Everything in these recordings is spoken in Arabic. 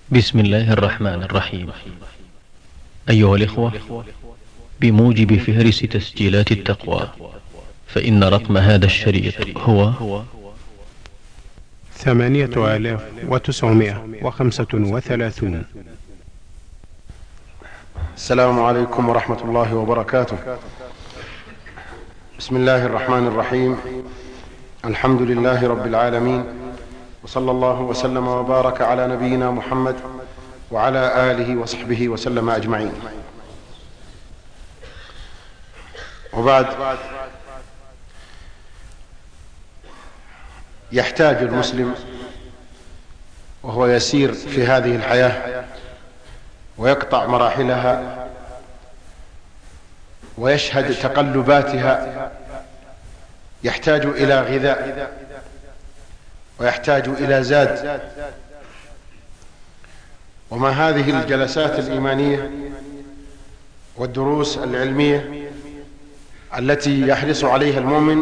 بسم الله الرحمن الرحيم. أيها الإخوة، بموجب فهرس تسجيلات التقوى، فإن رقم هذا الشريط هو 8935. السلام عليكم ورحمة الله وبركاته. بسم الله الرحمن الرحيم. الحمد لله رب العالمين، وصلى الله وسلم وبارك على نبينا محمد وعلى آله وصحبه وسلم أجمعين. وبعد، يحتاج المسلم وهو يسير في هذه الحياة ويقطع مراحلها ويشهد تقلباتها، يحتاج إلى غذاء ويحتاج إلى زاد. وما هذه الجلسات الإيمانية والدروس العلمية التي يحرص عليها المؤمن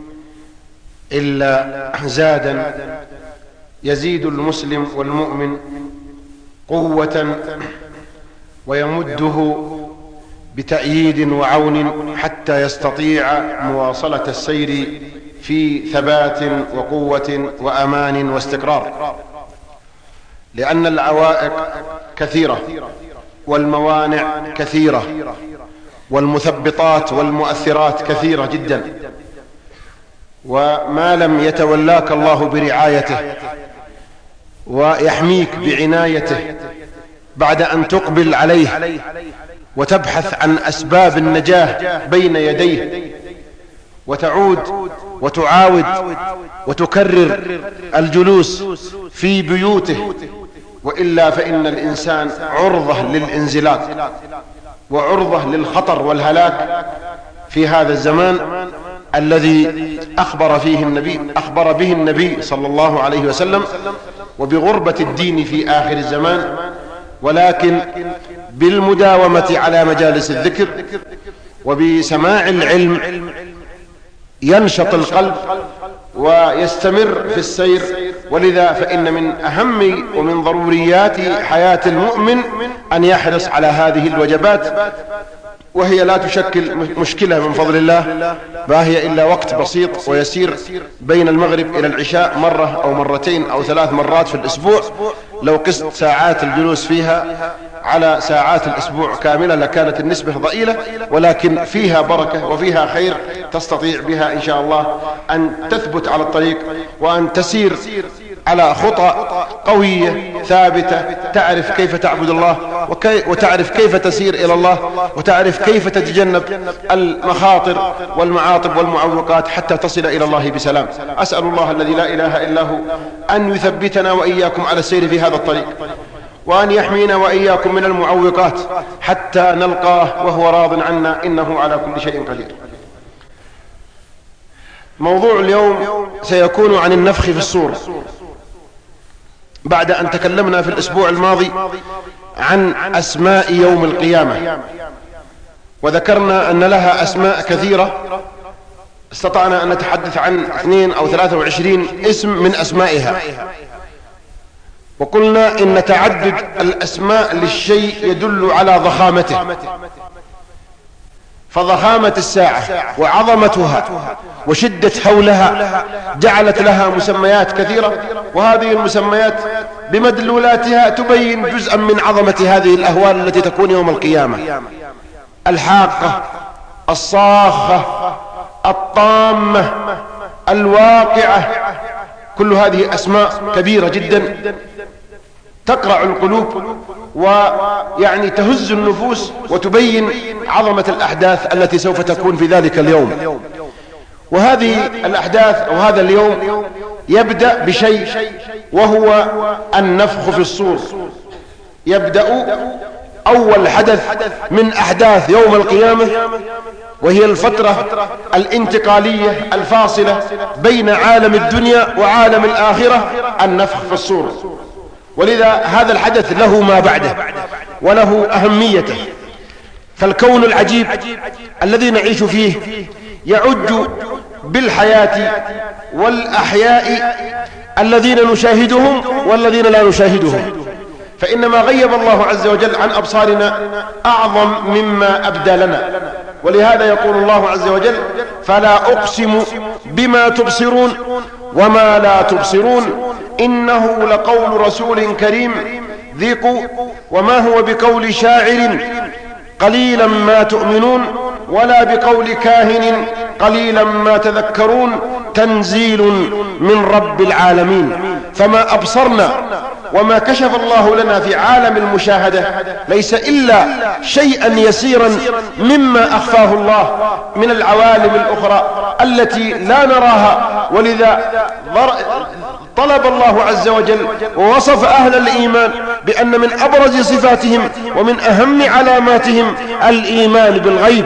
إلا زادا يزيد المسلم والمؤمن قوة ويمده بتأييد وعون حتى يستطيع مواصلة السير في ثبات وقوة وأمان واستقرار، لأن العوائق كثيرة والموانع كثيرة والمثبطات والمؤثرات كثيرة جدا، وما لم يتولاك الله برعايته ويحميك بعنايته بعد أن تقبل عليه وتبحث عن أسباب النجاة بين يديه وتعود وتعاود وتكرر الجلوس في بيوته، وإلا فإن الإنسان عرضة للانزلاق وعرضة للخطر والهلاك في هذا الزمان الذي أخبر به النبي صلى الله عليه وسلم وبغربة الدين في آخر الزمان. ولكن بالمداومة على مجالس الذكر وبسماع العلم ينشط القلب ويستمر في السير. ولذا فإن من أهم ومن ضروريات حياة المؤمن أن يحرص على هذه الوجبات، وهي لا تشكل مشكلة من فضل الله، ما هي إلا وقت بسيط ويسير بين المغرب إلى العشاء، مرة أو مرتين أو 3 مرات في الأسبوع. لو قست ساعات الجلوس فيها على ساعات الأسبوع كاملة لكانت النسبة ضئيلة، ولكن فيها بركة وفيها خير تستطيع بها إن شاء الله أن تثبت على الطريق وأن تسير على خطى قوية ثابتة، تعرف كيف تعبد الله وتعرف كيف تسير إلى الله وتعرف كيف تتجنب المخاطر والمعاطب والمعوقات حتى تصل إلى الله بسلام. أسأل الله الذي لا إله إلا هو أن يثبتنا وإياكم على السير في هذا الطريق، وأن يحمينا وإياكم من المعوقات حتى نلقاه وهو راض عنا، إنه على كل شيء قدير. موضوع اليوم سيكون عن النفخ في الصور، بعد أن تكلمنا في الأسبوع الماضي عن أسماء يوم القيامة، وذكرنا أن لها أسماء كثيرة، استطعنا أن نتحدث عن 2 أو 23 اسم من أسمائها. وقلنا إن تعدد الأسماء للشيء يدل على ضخامته، فضخامة الساعة وعظمتها وشدة هولها جعلت لها مسميات كثيرة، وهذه المسميات بمدلولاتها تبين جزءا من عظمة هذه الأهوال التي تكون يوم القيامة: الحاقة، الصاخة، الطامة، الواقعة. كل هذه أسماء كبيرة جدا تقرع القلوب ويعني تهز النفوس وتبين عظمة الأحداث التي سوف تكون في ذلك اليوم. وهذه الأحداث أو هذا اليوم يبدأ بشيء، وهو النفخ في الصور. يبدأ أول حدث من أحداث يوم القيامة، وهي الفترة الانتقالية الفاصلة بين عالم الدنيا وعالم الآخرة، النفخ في الصور. ولذا هذا الحدث له ما بعده وله أهميته. فالكون العجيب الذي نعيش فيه يعج بالحياة والأحياء الذين نشاهدهم والذين لا نشاهدهم، فإنما غيب الله عز وجل عن أبصارنا أعظم مما أبدى لنا. ولهذا يقول الله عز وجل: فلا أقسم بما تبصرون وما لا تبصرون إنه لقول رسول كريم ذي قوة وما هو بقول شاعر قليلا ما تؤمنون ولا بقول كاهن قليلا ما تذكرون تنزيل من رب العالمين. فما أبصرنا وما كشف الله لنا في عالم المشاهدة ليس إلا شيئا يسيرا مما أخفاه الله من العوالم الأخرى التي لا نراها. ولذا طلب الله عز وجل ووصف أهل الإيمان بأن من أبرز صفاتهم ومن أهم علاماتهم الإيمان بالغيب.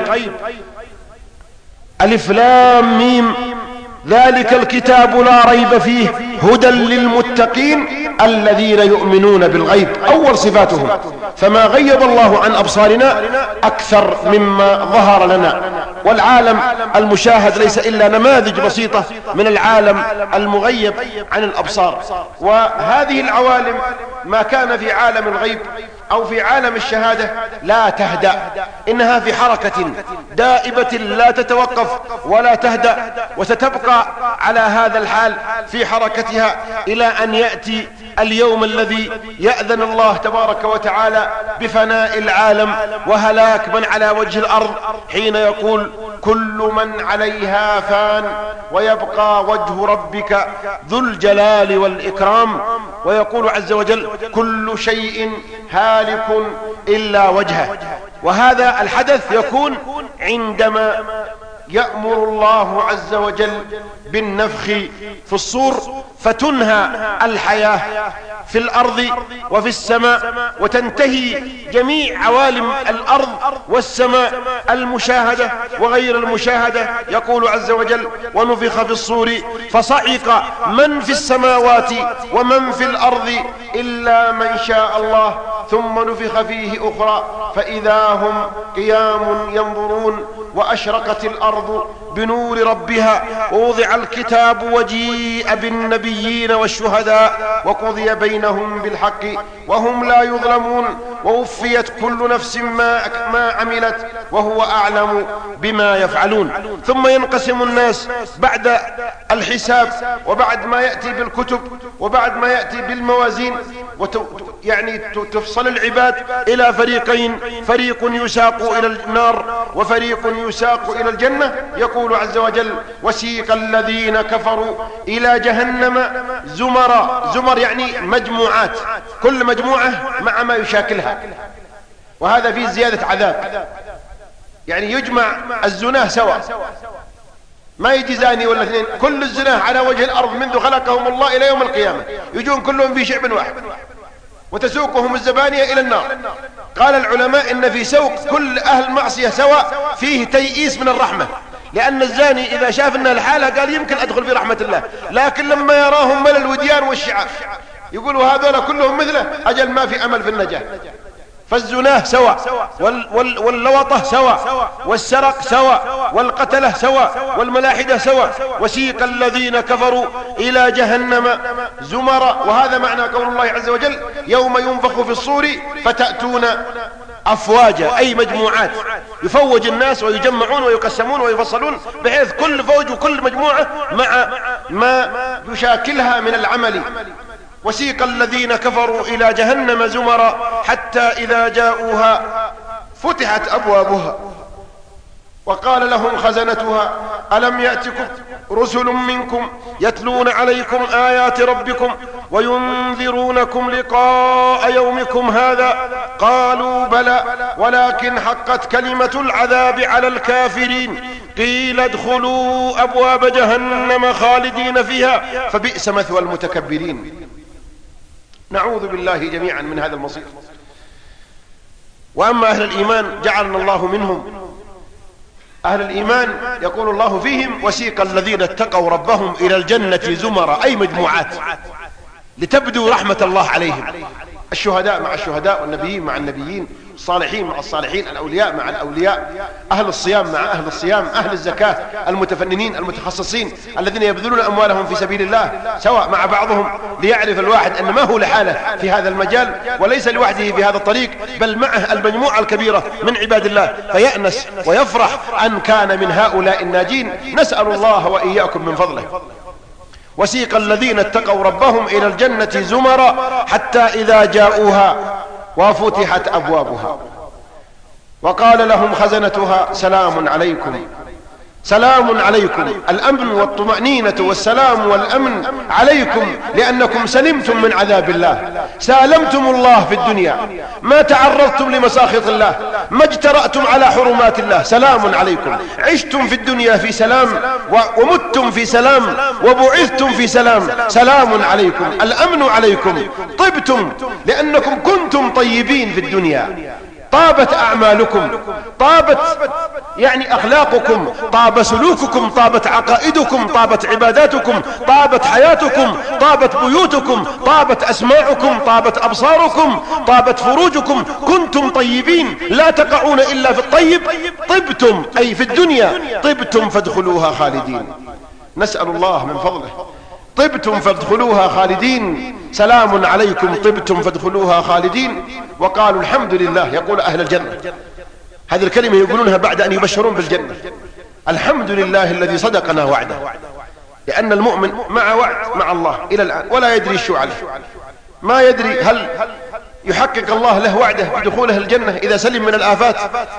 ألف لام ميم ذلك الكتاب لا ريب فيه هدى للمتقين الذين يؤمنون بالغيب، أول صفاتهم. فما غيب الله عن أبصارنا أكثر مما ظهر لنا. والعالم المشاهد ليس إلا نماذج بسيطة من العالم المغيب عن الأبصار. وهذه العوالم ما كان في عالم الغيب أو في عالم الشهادة لا تهدأ، إنها في حركة دائبة لا تتوقف ولا تهدأ، وستبقى على هذا الحال في حركتها إلى أن يأتي اليوم الذي يأذن الله تبارك وتعالى بفناء العالم وهلاك من على وجه الأرض، حين يقول: كل من عليها فان ويبقى وجه ربك ذو الجلال والإكرام. ويقول عز وجل: كل شيء هالك إلا وجهه. وهذا الحدث يكون عندما يأمر الله عز وجل بالنفخ في الصور فتنهى الحياة في الأرض وفي السماء، وتنتهي جميع عوالم الأرض والسماء المشاهدة وغير المشاهدة. يقول عز وجل: ونفخ في الصور فصعق من في السماوات ومن في الأرض إلا من شاء الله ثم نفخ فيه أخرى فإذا هم قيام ينظرون وأشرقت الأرض بنور ربها ووضع الكتاب وجيء بالنبيين والشهداء وقضي بينهم بالحق وهم لا يظلمون ووفيت كل نفس ما عملت وهو أعلم بما يفعلون. ثم ينقسم الناس بعد الحساب وبعد ما يأتي بالكتب وبعد ما يأتي بالموازين، يعني تفصل العباد إلى فريقين: فريق يساق إلى النار وفريق يساق إلى الجنة. يقول عز وجل: وسيق الذين كفروا إلى جهنم زمرا. زمر يعني مجموعات، كل مجموعة مع ما يشاكلها، وهذا فيه زيادة عذاب. يعني يجمع الزناه سوا، ما يجي زاني ولا اثنين، كل الزناه على وجه الأرض منذ خلقهم الله إلى يوم القيامة يجون كلهم في شعب واحد وتسوقهم الزبانية إلى النار. قال العلماء إن في سوق كل أهل معصية سواء فيه تيئيس من الرحمة، لأن الزاني إذا شاف أنها الحالة قال يمكن أدخل في رحمة الله، لكن لما يراهم ملل الوديان والشعاف يقولوا هذول كلهم مثله، أجل ما في أمل في النجاة. فالزناه سوا واللوطة سوا والسرق سوا والقتلة سوا والملاحدة سوا. وسيق الذين كفروا إلى جهنم زمرا. وهذا معنى قول الله عز وجل: يوم ينفخ في الصور فتأتون أفواجا، أي مجموعات، يفوج الناس ويجمعون ويقسمون ويفصلون بحيث كل فوج وكل مجموعة مع ما يشاكلها من العمل. وسيق الذين كفروا إلى جهنم زمرا حتى إذا جاءوها فتحت أبوابها وقال لهم خزنتها ألم يأتكم رسل منكم يتلون عليكم آيات ربكم وينذرونكم لقاء يومكم هذا قالوا بلى ولكن حقت كلمة العذاب على الكافرين قيل ادخلوا أبواب جهنم خالدين فيها فبئس مثوى المتكبرين. نعوذ بالله جميعا من هذا المصير. وأما أهل الإيمان جعلنا الله منهم. أهل الإيمان يقول الله فيهم: وسيق الذين اتقوا ربهم إلى الجنة زمرا، أي مجموعات، لتبدو رحمة الله عليهم. الشهداء مع الشهداء، والنبيين مع النبيين، الصالحين مع الصالحين، الأولياء مع الأولياء، أهل الصيام مع أهل الصيام، أهل الزكاة، المتفننين المتخصصين الذين يبذلون أموالهم في سبيل الله سواء مع بعضهم، ليعرف الواحد أن ما هو لحاله في هذا المجال وليس لوحده في هذا الطريق، بل معه المجموعة الكبيرة من عباد الله، فيأنس ويفرح أن كان من هؤلاء الناجين. نسأل الله وإياكم من فضله. وسيق الذين اتقوا ربهم إلى الجنة زمرا حتى إذا جاءوها وفتحت أبوابها وقال لهم خزنتها سلام عليكم. سلام عليكم، الأمن والطمأنينة والسلام والأمن عليكم، لأنكم سلمتم من عذاب الله، سالمتم الله في الدنيا، ما تعرضتم لمساخط الله، ما اجترأتم على حرمات الله. سلام عليكم، عشتم في الدنيا في سلام، ومتم في سلام، وبعثتم في سلام. سلام عليكم، الأمن عليكم، طبتم لأنكم كنتم طيبين في الدنيا، طابت أعمالكم، طابت يعني أخلاقكم، طاب سلوككم، طابت عقائدكم، طابت عباداتكم، طابت حياتكم، طابت بيوتكم، طابت أسماعكم، طابت أبصاركم، طابت فروجكم، كنتم طيبين لا تقعون إلا في الطيب. طبتم أي في الدنيا، طبتم فادخلوها خالدين. نسأل الله من فضله. طبتم فادخلوها خالدين، سلام عليكم طبتم فادخلوها خالدين. وقالوا الحمد لله، يقول أهل الجنة هذه الكلمة يقولونها بعد أن يبشرون بالجنة: الحمد لله الذي صدقنا وعده. لأن المؤمن مع وعد مع الله إلى الآن ولا يدري شو عليه، ما يدري هل يحقق الله له وعده بدخوله الجنة إذا سلم من الآفات،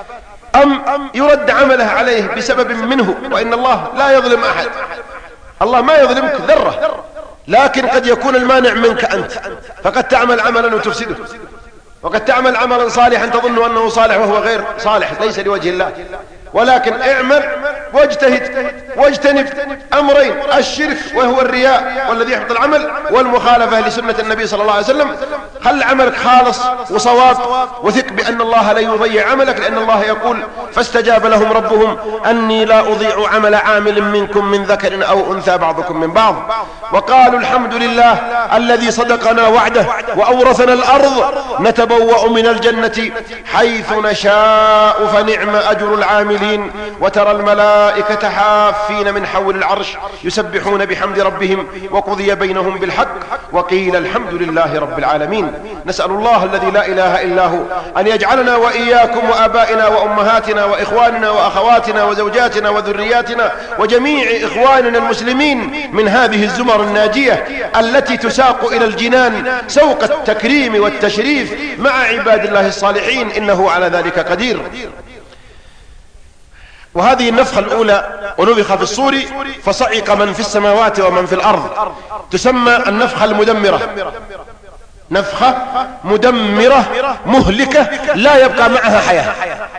أم يرد عمله عليه بسبب منه. وإن الله لا يظلم أحد، الله ما يظلمك ذرة، لكن قد يكون المانع منك أنت، فقد تعمل عملا وتفسده، وقد تعمل عملا صالحا تظن أنه صالح وهو غير صالح ليس لوجه الله. ولكن اعمل واجتهد واجتنب أمرين: الشرك وهو الرياء والذي يحبط العمل، والمخالفة لسنة النبي صلى الله عليه وسلم. خل عملك خالص وصواب، وثق بأن الله لا يضيع عملك، لأن الله يقول: فاستجاب لهم ربهم أني لا أضيع عمل عامل منكم من ذكر أو أنثى بعضكم من بعض. وقالوا الحمد لله الذي صدقنا وعده وأورثنا الأرض نتبوأ من الجنة حيث نشاء فنعم أجر العاملين. وترى الملائكة حافين من حول العرش يسبحون بحمد ربهم وقضي بينهم بالحق وقيل الحمد لله رب العالمين. نسأل الله الذي لا إله إلا هو أن يجعلنا وإياكم وآبائنا وأمهاتنا وإخواننا وأخواتنا وزوجاتنا وذرياتنا وجميع إخواننا المسلمين من هذه الزمر الناجية التي تساق إلى الجنان سوق التكريم والتشريف مع عباد الله الصالحين، إنه على ذلك قدير. وهذه النفخة الأولى ونفخ في الصور فصعق من في السماوات ومن في الأرض، تسمى النفخة المدمرة، نفخة مدمرة مهلكة لا يبقى معها حياة.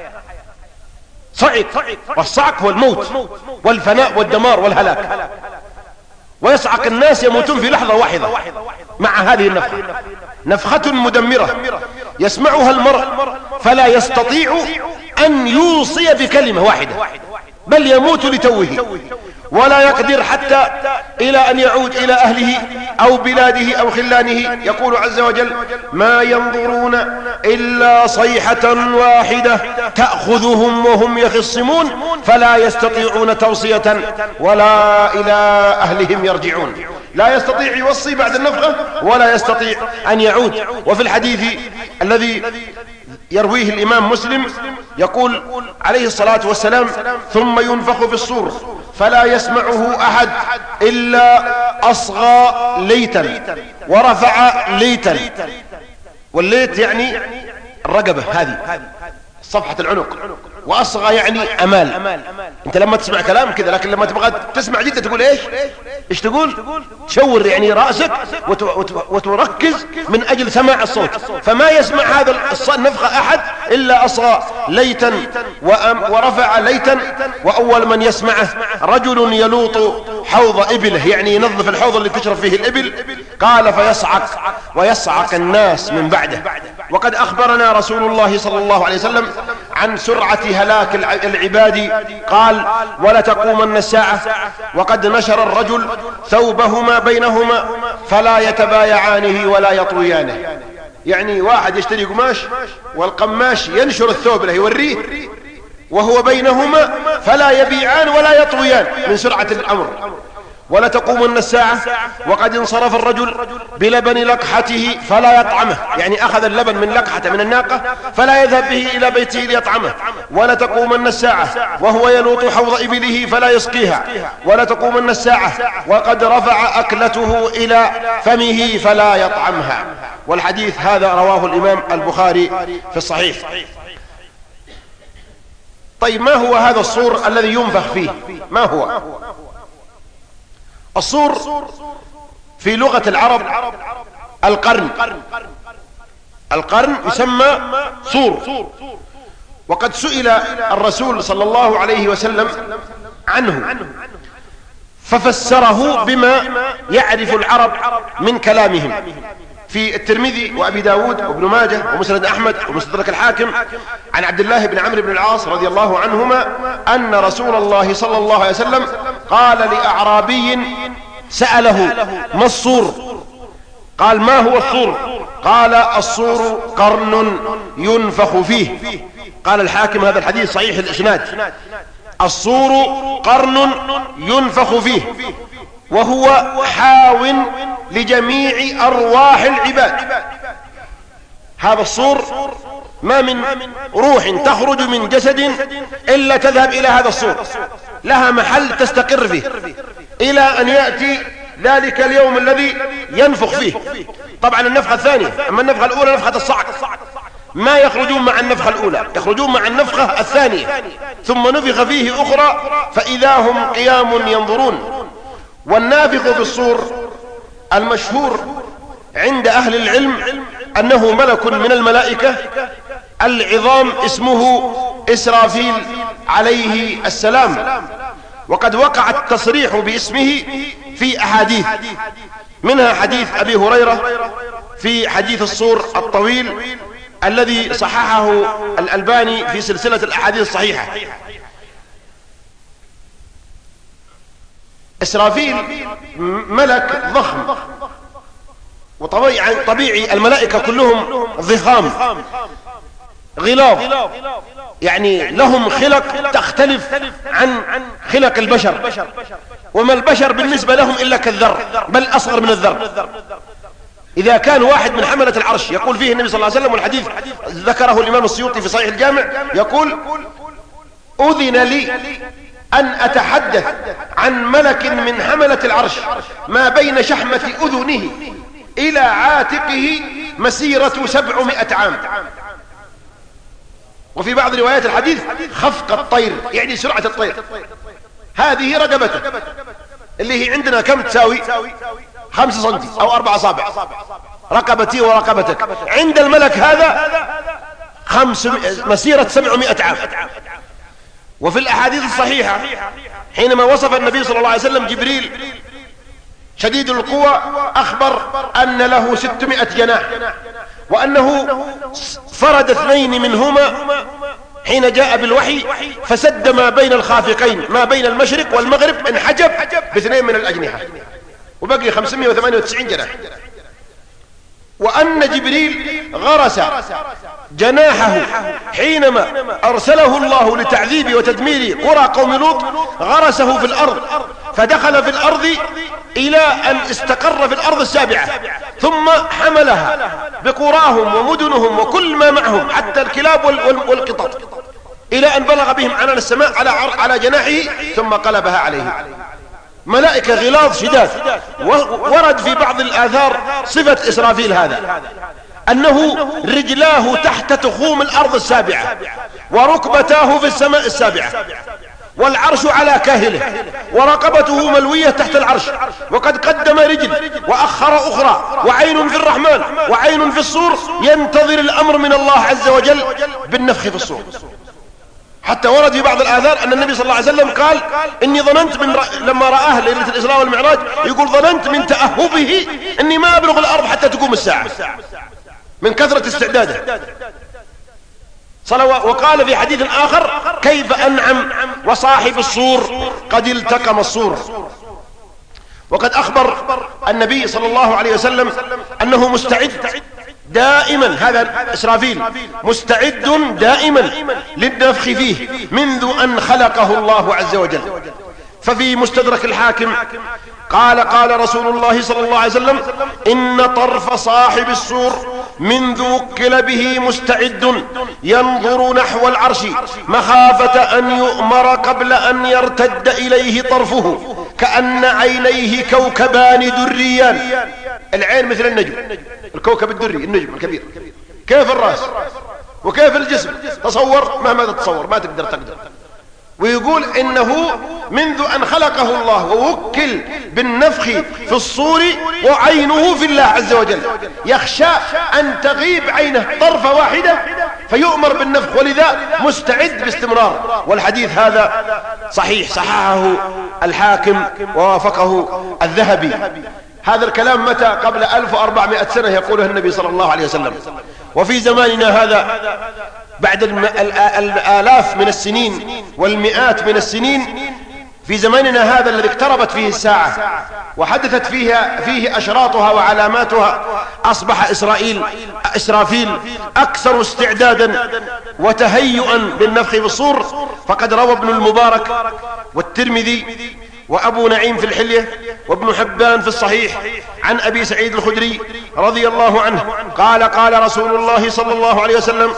صعق، والصعق هو الموت والفناء والدمار والهلاك، ويصعق الناس يموتون في لحظة واحدة مع هذه النفخة. نفخة مدمرة يسمعها المرء فلا يستطيع أن يوصي بكلمة واحدة، بل يموت لتوه، ولا يقدر حتى إلى أن يعود إلى أهله أو بلاده أو خلانه. يقول عز وجل: ما ينظرون إلا صيحة واحدة تأخذهم وهم يخصمون فلا يستطيعون توصية ولا إلى أهلهم يرجعون. لا يستطيع يوصي بعد النفخة ولا يستطيع أن يعود. وفي الحديث الذي يرويه الإمام مسلم يقول عليه الصلاة والسلام: ثم ينفخ في الصور فلا يسمعه أحد إلا أصغى ليتا ورفع ليتا. والليت يعني الرقبة، هذه صفحة العنق، وأصغى يعني أمال. أنت لما تسمع كلام كذا، لكن لما تبغى تسمع جدا تقول إيش تقول؟ تشور يعني رأسك وتركز من أجل سماع الصوت. فما يسمع هذا النفخة أحد إلا أصغى ليتا ورفع ليتا. وأول من يسمعه رجل يلوط حوض إبله، يعني ينظف الحوض اللي تشرب فيه الإبل. قال: فيصعق ويصعق الناس من بعده. وقد أخبرنا رسول الله صلى الله عليه وسلم عن سرعة هلاك العباد، قال: ولتقومن الساعة وقد نشر الرجل ثوبهما بينهما فلا يتبايعانه ولا يطويانه. يعني واحد يشتري قماش والقماش ينشر الثوب له يوريه وهو بينهما فلا يبيعان ولا يطويان من سرعة الأمر. ولا تقومن الساعة وقد انصرف الرجل بلبن لقحته فلا يطعمه، يعني أخذ اللبن من لقحته من الناقة فلا يذهب به إلى بيته ليطعمه. ولا تقومن الساعة وهو يلوط حوض إبله فلا يسقيها. ولا تقومن الساعة وقد رفع أكلته إلى فمه فلا يطعمها. والحديث هذا رواه الإمام البخاري في الصحيح. طيب ما هو هذا الصور الذي ينفخ فيه؟ ما هو الصور؟ في لغة العرب القرن. القرن يسمى صور، وقد سئل الرسول صلى الله عليه وسلم عنه ففسره بما يعرف العرب من كلامهم. في الترمذي وأبي داود وابن ماجه ومسند أحمد ومستدرك الحاكم عن عبد الله بن عمرو بن العاص رضي الله عنهما أن رسول الله صلى الله عليه وسلم قال لأعرابي سأله ما الصور؟ قال ما هو الصور؟ قال الصور قرن ينفخ فيه. قال الحاكم هذا الحديث صحيح الإسناد. الصور قرن ينفخ فيه وهو حاو لجميع أرواح العباد. هذا الصور ما من روح تخرج من جسد إلا تذهب إلى هذا الصور، لها محل تستقر فيه إلى أن يأتي ذلك اليوم الذي ينفخ فيه. طبعا النفخة الثانية، أما النفخة الأولى نفخة الصعق ما يخرجون مع النفخة الأولى، يخرجون مع النفخة الثانية ثم نفخ فيه أخرى فإذا هم قيام ينظرون. والنافخ في الصور المشهور عند أهل العلم أنه ملك من الملائكة العظام اسمه إسرافيل عليه السلام، وقد وقع التصريح باسمه في أحاديث، منها حديث أبي هريرة في حديث الصور الطويل الذي صححه الألباني في سلسلة الأحاديث الصحيحة. إسرافيل ملك ضخم، وطبيعي الملائكة كلهم ضخام غلاظ، يعني لهم خلق تختلف عن خلق البشر، وما البشر بالنسبة لهم إلا كالذر بل أصغر من الذر. إذا كان واحد من حملة العرش يقول فيه النبي صلى الله عليه وسلم، والحديث ذكره الإمام السيوطي في صحيح الجامع، يقول أذن لي أن أتحدث عن ملك من حملة العرش ما بين شحمة أذنه إلى عاتقه مسيرة 700 عام. وفي بعض روايات الحديث خفق الطير، يعني سرعة الطير. هذه رقبته اللي هي عندنا كم تساوي؟ 5 سنتي أو 4 أصابع، رقبتي ورقبتك. عند الملك هذا مسيرة 700 عام. وفي الأحاديث الصحيحة حينما وصف النبي صلى الله عليه وسلم جبريل شديد القوى أخبر أن له 600 جناح، وأنه فرد 2 منهما حين جاء بالوحي فسد ما بين الخافقين، ما بين المشرق والمغرب انحجب ب2 من الأجنحة، وبقي 598 جناح. وأن جبريل غرس جناحه حينما أرسله الله لتعذيب وتدمير قرى قوم لوط، غرسه في الأرض فدخل في الأرض إلى أن استقر في الأرض السابعة، ثم حملها بقراهم ومدنهم وكل ما معهم حتى الكلاب والقطط إلى أن بلغ بهم عنان السماء على جناحه ثم قلبها عليه. ملائكة غلاظ شداد. ورد في بعض الآثار صفة إسرافيل هذا أنه رجلاه تحت تخوم الأرض السابعة وركبتاه في السماء السابعة، والعرش على كاهله، ورقبته ملوية تحت العرش، وقد قدم رجل وأخر أخرى، وعين في الرحمن وعين في الصور، ينتظر الأمر من الله عز وجل بالنفخ في الصور. حتى ورد في بعض الآثار أن النبي صلى الله عليه وسلم قال إني ظننت لما رآه ليلة الإسراء والمعراج، يقول ظننت من تأهبه إني ما أبلغ الأرض حتى تقوم الساعة من كثرة استعداده. وقال في حديث آخر كيف أنعم وصاحب الصور قد التقم الصور. وقد أخبر النبي صلى الله عليه وسلم أنه مستعد دائما، هذا إسرافيل مستعد دائما للنفخ فيه منذ أن خلقه الله عز وجل. ففي مستدرك الحاكم قال رسول الله صلى الله عليه وسلم: إن طرف صاحب الصور منذ وكل به مستعد ينظر نحو العرش مخافة أن يؤمر قبل أن يرتد إليه طرفه كأن عينيه كوكبان دريان. العين مثل النجم، الكوكب الدري النجم الكبير. كيف الرأس وكيف الجسم؟ تصور مهما تتصور ما تقدر. ويقول إنه منذ أن خلقه الله ووكل بالنفخ في الصور وعينه في الله عز وجل، يخشى أن تغيب عينه طرفة واحدة فيؤمر بالنفخ، ولذا مستعد باستمرار. والحديث هذا صحيح، صححه الحاكم ووافقه الذهبي. هذا الكلام متى؟ قبل 1400 سنة يقوله النبي صلى الله عليه وسلم. وفي زماننا هذا بعد الآلاف من السنين والمئات من السنين، في زماننا هذا الذي اقتربت فيه الساعة وحدثت فيه أشراطها وعلاماتها، أصبح إسرافيل أكثر استعدادا وتهيئا بالنفخ بالصور. فقد روى ابن المبارك والترمذي وأبو نعيم في الحلية وابن حبان في الصحيح عن أبي سعيد الخدري رضي الله عنه قال رسول الله صلى الله عليه وسلم: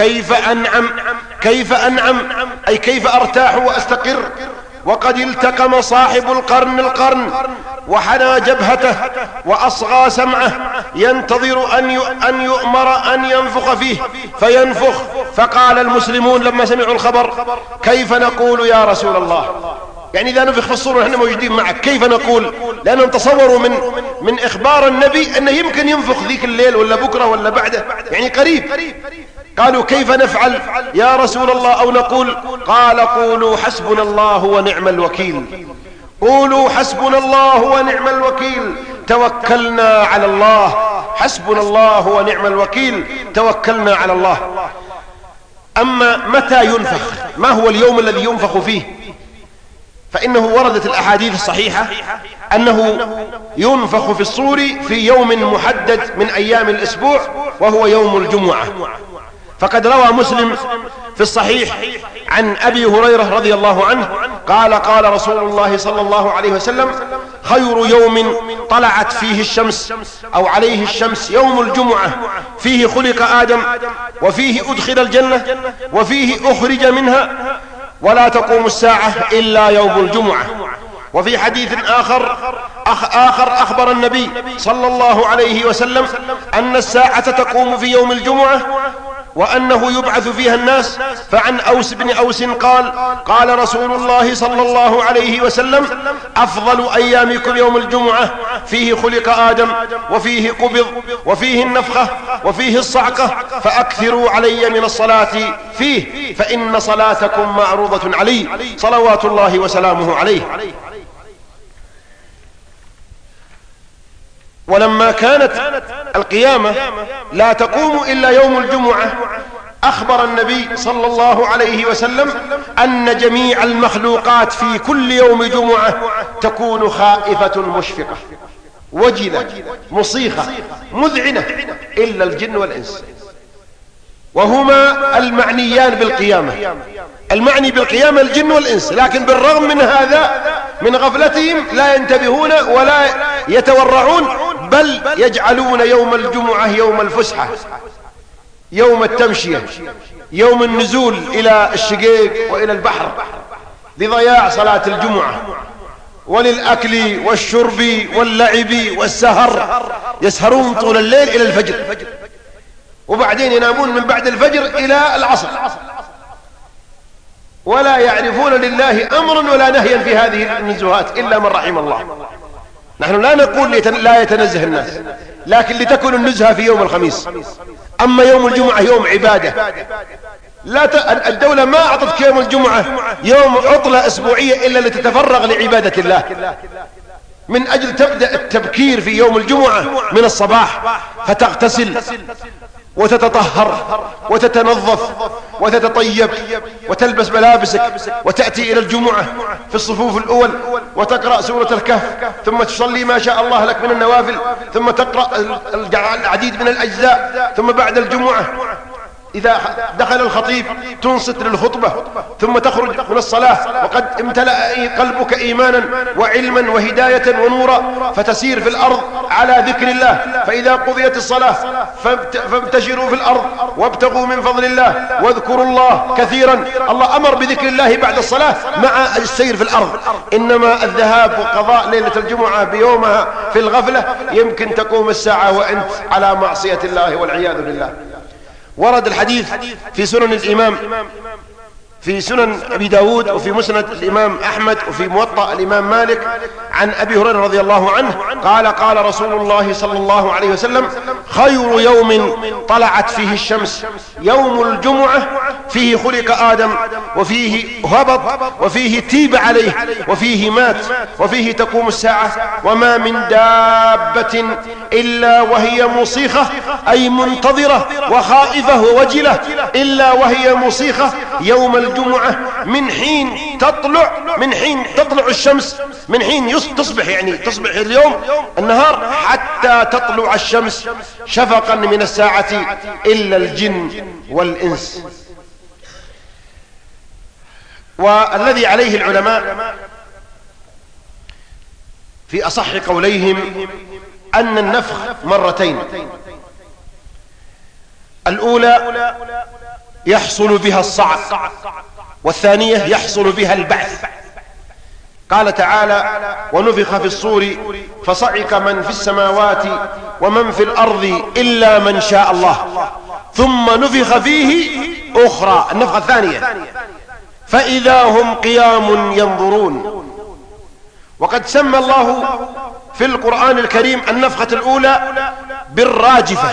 كيف أنعم أي كيف أرتاح وأستقر وقد التقم صاحب القرن وحنى جبهته وأصغى سمعه ينتظر أن يؤمر أن ينفخ فيه فينفخ. فقال المسلمون لما سمعوا الخبر: كيف نقول يا رسول الله؟ يعني إذا نفخ في الصور ونحن موجودين معك كيف نقول؟ لأنهم تصوروا من إخبار النبي أنه يمكن ينفخ ذيك الليل ولا بكرة ولا بعده، يعني قريب. قالوا: كيف نفعل يا رسول الله أو نقول؟ قال: قولوا حسبنا الله ونعم الوكيل. قولوا حسبنا الله ونعم الوكيل، توكلنا على الله. حسبنا الله ونعم الوكيل، توكلنا على الله. أما متى ينفخ؟ ما هو اليوم الذي ينفخ فيه؟ فإنه وردت الأحاديث الصحيحة أنه ينفخ في الصور في يوم محدد من أيام الأسبوع وهو يوم الجمعة. فقد روى مسلم في الصحيح عن أبي هريرة رضي الله عنه قال رسول الله صلى الله عليه وسلم: خير يوم طلعت فيه الشمس أو عليه الشمس يوم الجمعة، فيه خلق آدم وفيه أدخل الجنة وفيه أخرج منها، ولا تقوم الساعة إلا يوم الجمعة. وفي حديث آخر أخبر النبي صلى الله عليه وسلم أن الساعة تقوم في يوم الجمعة وأنه يبعث فيها الناس. فعن أوس بن أوس قال رسول الله صلى الله عليه وسلم: أفضل أيامكم يوم الجمعة، فيه خلق آدم وفيه قبض وفيه النفخة وفيه الصعقة، فأكثروا علي من الصلاة فيه فإن صلاتكم معروضة علي صلوات الله وسلامه عليه. ولما كانت القيامة لا تقوم إلا يوم الجمعة، أخبر النبي صلى الله عليه وسلم أن جميع المخلوقات في كل يوم جمعة تكون خائفة مشفقة وجلة مصيخة مذعنة إلا الجن والإنس، وهما المعنيان بالقيامة. المعني بالقيامة الجن والإنس، لكن بالرغم من هذا من غفلتهم لا ينتبهون ولا يتورعون، بل يجعلون يوم الجمعة يوم الفسحة، يوم التمشية، يوم النزول إلى الشقيق وإلى البحر لضياع صلاة الجمعة وللأكل والشرب واللعب والسهر. يسهرون طول الليل إلى الفجر، وبعدين ينامون من بعد الفجر إلى العصر، ولا يعرفون لله أمرا ولا نهيا في هذه النزهات إلا من رحم الله. نحن لا نقول لا يتنزه الناس، لكن لتكن النزهة في يوم الخميس. أما يوم الجمعة يوم عبادة، الدولة ما أعطتك يوم الجمعة يوم عطلة أسبوعية إلا لتتفرغ لعبادة الله، من أجل تبدأ التبكير في يوم الجمعة من الصباح فتغتسل وتتطهر وتتنظف وتتطيب وتلبس ملابسك وتأتي إلى الجمعة في الصفوف الأول وتقرأ سورة الكهف، ثم تصلي ما شاء الله لك من النوافل، ثم تقرأ العديد من الأجزاء، ثم بعد الجمعة إذا دخل الخطيب تنصت للخطبة، ثم تخرج من الصلاة وقد امتلأ قلبك إيمانا وعلما وهداية ونورا، فتسير في الأرض على ذكر الله. فإذا قضيت الصلاة فانتشروا في الأرض وابتغوا من فضل الله واذكروا الله كثيرا. الله أمر بذكر الله بعد الصلاة مع السير في الأرض. إنما الذهاب وقضاء ليلة الجمعة بيومها في الغفلة يمكن تقوم الساعة وأنت على معصية الله والعياذ بالله. ورد الحديث في سنن الإمام، في سنن أبي داود، وفي مسند الإمام أحمد، وفي موطأ الإمام مالك عن أبي هريرة رضي الله عنه قال قال رسول الله صلى الله عليه وسلم: خير يوم طلعت فيه الشمس يوم الجمعة، فيه خلق آدم وفيه هبط وفيه تيب عليه وفيه مات وفيه تقوم الساعة، وما من دابة إلا وهي مصيخة، أي منتظرة وخائفة ووجلة، إلا وهي مصيخة يوم الجمعة من حين تطلع الشمس، من حين تصبح، يعني تصبح اليوم النهار حتى تطلع الشمس شفقا من الساعة إلا الجن والإنس. والذي عليه العلماء في أصح قوليهم أن النفخ مرتين: الأولى يحصل بها الصعق، والثانية يحصل بها البعث. قال تعالى: ونفخ في الصور فصعق من في السماوات ومن في الأرض إلا من شاء الله ثم نفخ فيه أخرى، النفخة الثانية، فإذا هم قيام ينظرون. وقد سمى الله في القرآن الكريم النفخة الأولى بالراجفة،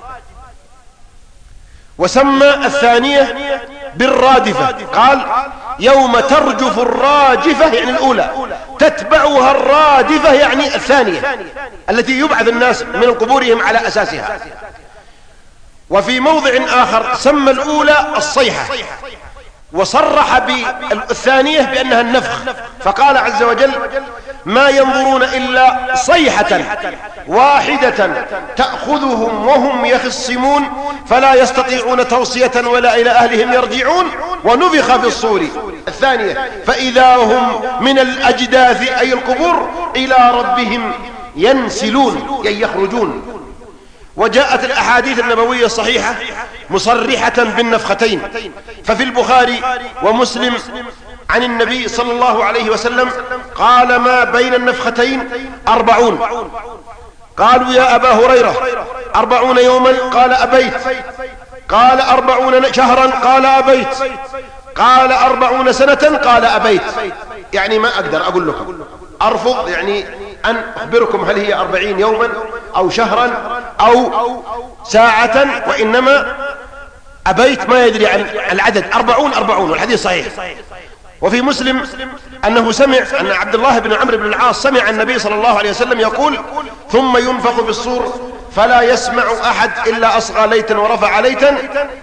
وسمى الثانية بالرادفة. قال: يوم ترجف الراجفة، يعني الأولى، تتبعها الرادفة يعني الثانية التي يبعث الناس من قبورهم على أساسها. وفي موضع آخر سمى الأولى الصيحة، وصرح بالثانية بأنها النفخ، فقال عز وجل: ما ينظرون إلا صيحة واحدة تأخذهم وهم يخصمون فلا يستطيعون توصية ولا إلى أهلهم يرجعون ونفخ في الصور الثانية فإذا هم من الأجداث أي القبور إلى ربهم ينسلون أي يخرجون. وجاءت الأحاديث النبوية الصحيحة مصرحة بالنفختين، ففي البخاري ومسلم عن النبي صلى الله عليه وسلم قال: ما بين النفختين 40. قالوا: يا أبا هريرة 40 يوما؟ قال: أبيت. قال: 40 شهرا؟ قال: أبيت. قال: 40 سنة؟ قال: أبيت. يعني ما أقدر أقول لكم، أرفض يعني أن أخبركم هل هي 40 يوما أو شهرا أو ساعة، وإنما أبيت ما يدري عن العدد. 40 والحديث صحيح. وفي مسلم أنه سمع أن عبد الله بن عمرو بن العاص سمع النبي صلى الله عليه وسلم يقول: ثم ينفخ في الصور فلا يسمع أحد إلا أصغى ليتا ورفع ليتا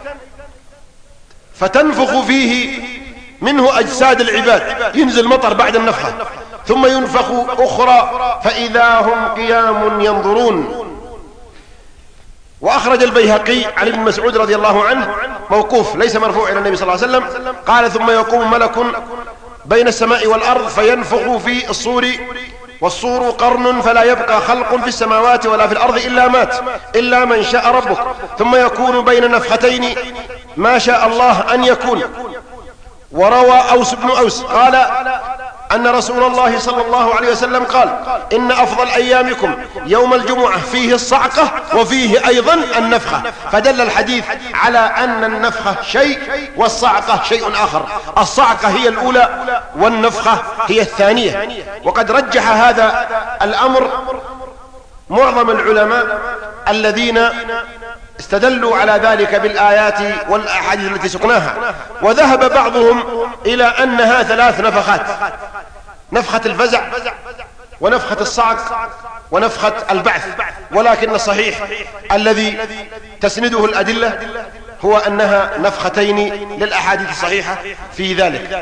فتنفخ فيه منه أجساد العباد، ينزل مطر بعد النفخة، ثم ينفخ أخرى فإذا هم قيام ينظرون. وأخرج البيهقي عن ابن مسعود رضي الله عنه موقوف ليس مرفوع إلى النبي صلى الله عليه وسلم قال: ثم يقوم ملك بين السماء والأرض فينفخ في الصور، والصور قرن فلا يبقى خلق في السماوات ولا في الأرض إلا مات إلا من شاء ربك، ثم يكون بين نفختين ما شاء الله أن يكون. وروى أوس بن أوس قال أن رسول الله صلى الله عليه وسلم قال: إن أفضل أيامكم يوم الجمعة فيه الصعقة وفيه أيضا النفخة. فدل الحديث على أن النفخة شيء والصعقة شيء آخر، الصعقة هي الأولى والنفخة هي الثانية. وقد رجح هذا الأمر معظم العلماء الذين استدلوا على ذلك بالآيات والأحاديث التي سقناها، وذهب بعضهم إلى أنها 3 نفخات: نفخة الفزع ونفخة الصعق ونفخة البعث. ولكن الصحيح الذي تسنده الأدلة هو أنها نفختين للأحاديث الصحيحة في ذلك.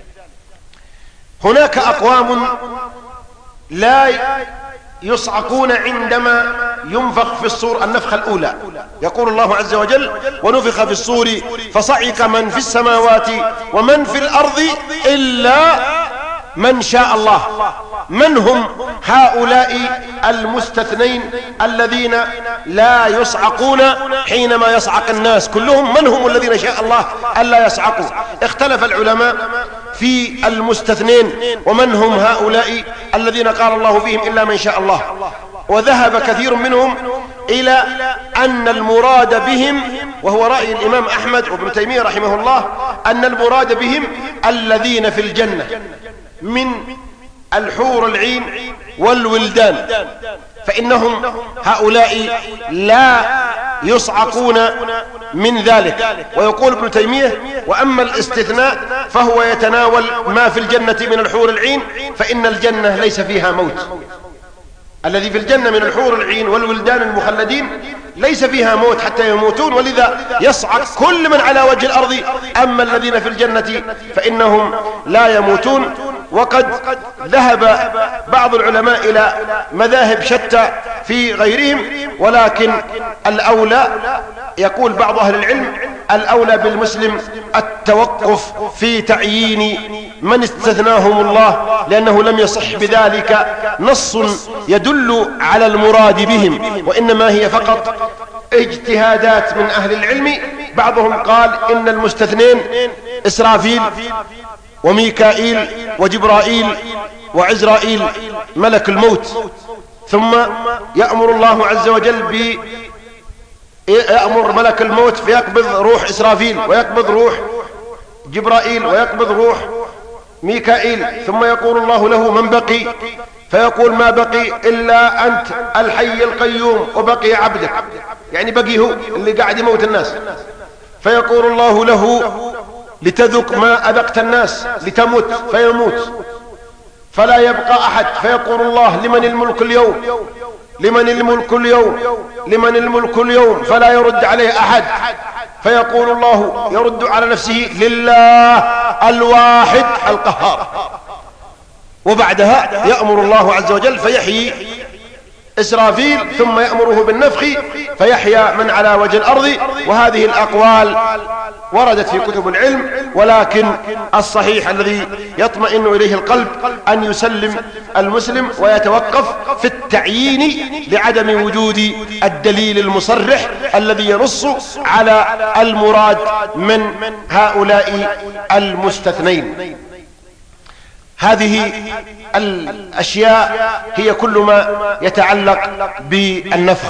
هناك أقوام لا يصعقون عندما ينفخ في الصور النفخة الأولى. يقول الله عز وجل: ونفخ في الصور فصعق من في السماوات ومن في الأرض إلا من شاء الله. من هم هؤلاء المستثنين الذين لا يصعقون حينما يصعق الناس كلهم؟ من هم الذين شاء الله ألا يصعقوا؟ اختلف العلماء في المستثنين ومن هم هؤلاء الذين قال الله فيهم إلا من شاء الله. وذهب كثير منهم إلى أن المراد بهم، وهو رأي الإمام أحمد وابن تيمية رحمه الله، أن المراد بهم الذين في الجنة من الحور العين والولدان، فإنهم هؤلاء لا يصعقون من ذلك. ويقول ابن تيمية: وأما الاستثناء فهو يتناول ما في الجنة من الحور العين، فإن الجنة ليس فيها موت. الذي في الجنة من الحور العين والولدان المخلدين ليس فيها موت حتى يموتون، ولذا يصعق كل من على وجه الأرض. أما الذين في الجنة فإنهم لا يموتون. وقد ذهب بعض العلماء إلى مذاهب شتى في غيرهم، ولكن الأولى، يقول بعض أهل العلم، الأولى بالمسلم التوقف في تعيين من استثناهم الله، لأنه لم يصح بذلك نص يدل على المراد بهم، وإنما هي فقط اجتهادات من أهل العلم. بعضهم قال إن المستثنين إسرافيل وميكائيل وجبرائيل وعزرائيل ملك الموت. ثم يأمر الله عز وجل يأمر ملك الموت فيقبض روح إسرافيل، ويقبض روح جبرائيل، ويقبض روح ميكائيل. ثم يقول الله له: من بقي؟ فيقول: ما بقي إلا أنت الحي القيوم وبقي عبدك، يعني بقي هو اللي قاعد يموت الناس. فيقول الله له: لتذق ما أذقت الناس لتموت، فيموت فلا يبقى أحد. فيقول الله: لمن الملك اليوم؟ لمن الملك اليوم؟ لمن الملك اليوم؟ فلا يرد عليه أحد. فيقول الله يرد على نفسه: لله الواحد القهار. وبعدها يأمر الله عز وجل فيحيي إسرافيل، ثم يأمره بالنفخ فيحيى من على وجه الأرض. وهذه الأقوال وردت في كتب العلم، ولكن الصحيح الذي يطمئن إليه القلب أن يسلم المسلم ويتوقف في التعيين لعدم وجود الدليل المصرح الذي ينص على المراد من هؤلاء المستثنين. هذه الأشياء هي كل ما يتعلق بالنفخ،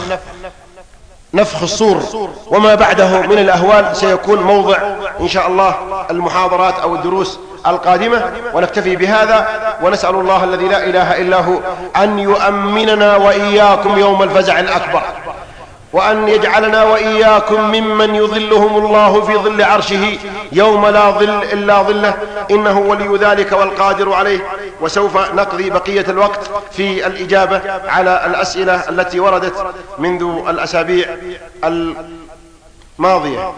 نفخ الصور وما بعده من الأهوال سيكون موضع إن شاء الله المحاضرات أو الدروس القادمة. ونكتفي بهذا، ونسأل الله الذي لا إله إلا هو أن يؤمننا وإياكم يوم الفزع الأكبر، وأن يجعلنا وإياكم ممن يظلهم الله في ظل عرشه يوم لا ظل إلا ظله، إنه ولي ذلك والقادر عليه. وسوف نقضي بقية الوقت في الإجابة على الأسئلة التي وردت منذ الأسابيع الماضية.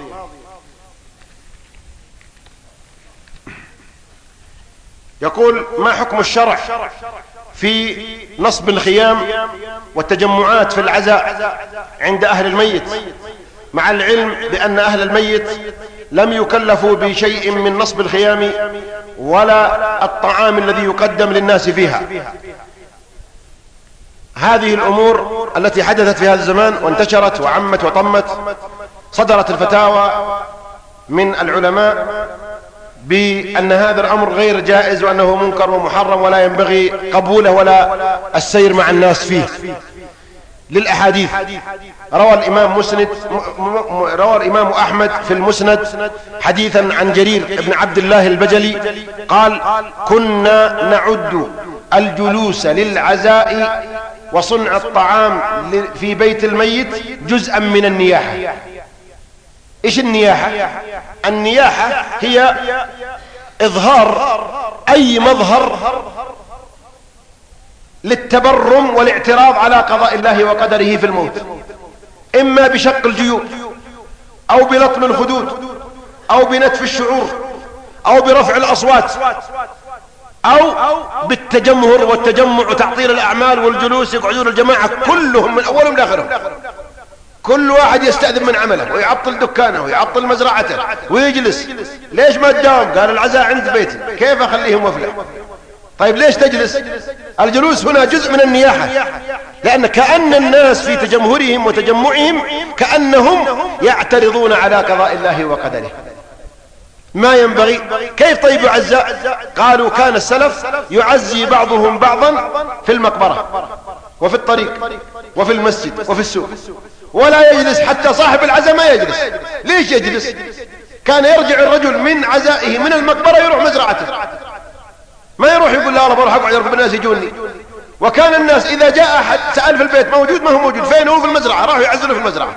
يقول: ما حكم الشرع في نصب الخيام والتجمعات في العزاء عند أهل الميت، مع العلم بأن أهل الميت لم يكلفوا بشيء من نصب الخيام ولا الطعام الذي يقدم للناس فيها؟ هذه الأمور التي حدثت في هذا الزمان وانتشرت وعمت وطمت، صدرت الفتاوى من العلماء بأن هذا الأمر غير جائز، وأنه منكر ومحرم ولا ينبغي قبوله ولا السير مع الناس فيه. للأحاديث روى الإمام أحمد في المسند حديثا عن جرير بن عبد الله البجلي قال: كنا نعد الجلوس للعزاء وصنع الطعام في بيت الميت جزءا من النياحة. إيش النياحة؟ النياحة هي إظهار أي مظهر للتبرم والاعتراض على قضاء الله وقدره في الموت، إما بشق الجيوب أو بلطم الخدود أو بنتف الشعور أو برفع الأصوات أو بالتجمهر والتجمع وتعطيل الأعمال والجلوس، يقعدون الجماعة كلهم من أولهم لآخرهم، كل واحد يستأذن من عمله ويعطل دكانه ويعطل مزرعته ويجلس. ليش ما تداوم؟ قال العزاء عند بيتي، كيف أخليهم وفلة؟ طيب ليش تجلس؟ الجلوس هنا جزء من النياحة، لأن كأن الناس في تجمهرهم وتجمعهم كأنهم يعترضون على قضاء الله وقدره. ما ينبغي. كيف طيب يعزى؟ قالوا كان السلف يعزي بعضهم بعضا في المقبرة وفي الطريق وفي المسجد وفي السوق، ولا يجلس حتى صاحب العزاء ما يجلس. ليش يجلس؟ كان يرجع الرجل من عزائه من المقبرة يروح مزرعته، ما يروح يقول لا بروح اقعد اركب الناس يجوني. وكان الناس اذا جاء احد سأل في البيت موجود ما هو موجود، فين هو؟ في المزرعة، راحوا يعزلوا في المزرعة.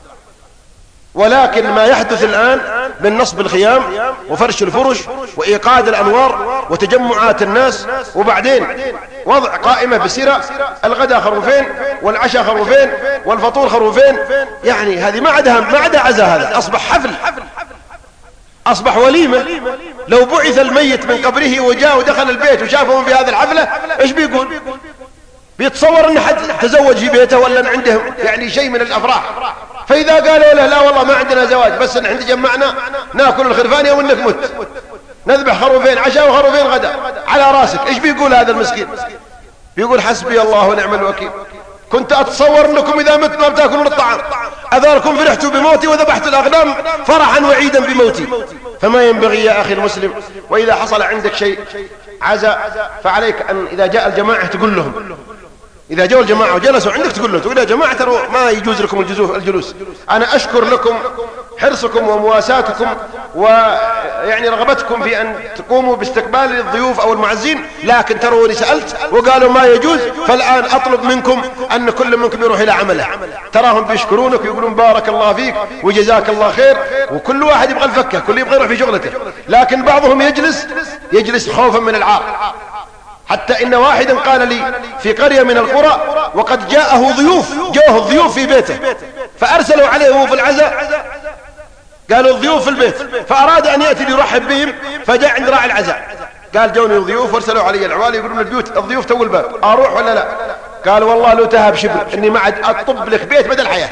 ولكن ما يحدث الآن من نصب الخيام وفرش الفرش وإيقاد الأنوار وتجمعات الناس، وبعدين وضع قائمة بسرة الغداء خروفين والعشاء خروفين والفطور خروفين، يعني هذه ما عدا عزاء، هذا أصبح حفل، أصبح وليمة. لو بعث الميت من قبره وجاء ودخل البيت وشافهم في هذه الحفلة ايش بيقول؟ بيتصور ان حد تزوج في بيته ولا عنده يعني شيء من الافراح. فاذا قالوا له لا والله ما عندنا زواج، بس ان احنا جمعنا ناكل الخرفان يوم انك مت، نذبح خروفين عشاء وخروفين غداء على راسك، ايش بيقول هذا المسكين؟ بيقول حسبي الله ونعم الوكيل، كنت اتصور انكم اذا مت ما بتاكلون الطعام، اذاركم فرحتوا بموتي وذبحتوا الاغنام فرحا وعيدا بموتي. فما ينبغي يا اخي المسلم. واذا حصل عندك شيء عزاء فعليك ان اذا جاء الجماعة تقول لهم، إذا جاءوا الجماعة وجلسوا عندك تقول يا جماعة ترى ما يجوز لكم الجلوس. أنا أشكر لكم حرصكم ومواساتكم ويعني رغبتكم في أن تقوموا باستقبال الضيوف أو المعزين، لكن تروني سألت وقالوا ما يجوز، فالآن أطلب منكم أن كل منكم يروح إلى عمله. تراهم بيشكرونك ويقولون بارك الله فيك وجزاك الله خير، وكل واحد يبغى الفكة، كل يبغى يروح في شغلته، لكن بعضهم يجلس خوفا من العار. حتى إن واحدا قال لي في قرية من القرى وقد جاءه الضيوف في بيته، فأرسلوا عليه في العزاء، قالوا الضيوف في البيت، فأراد أن يأتي ليرحب بهم، فجاء عند راعي العزاء قال جوني ضيوف وارسلوا علي العوالي يقولون الضيوف تو الباب، أروح ولا لا؟ قال والله لو تهب شبر إني ما عاد أطب لك بيت بدل حياة.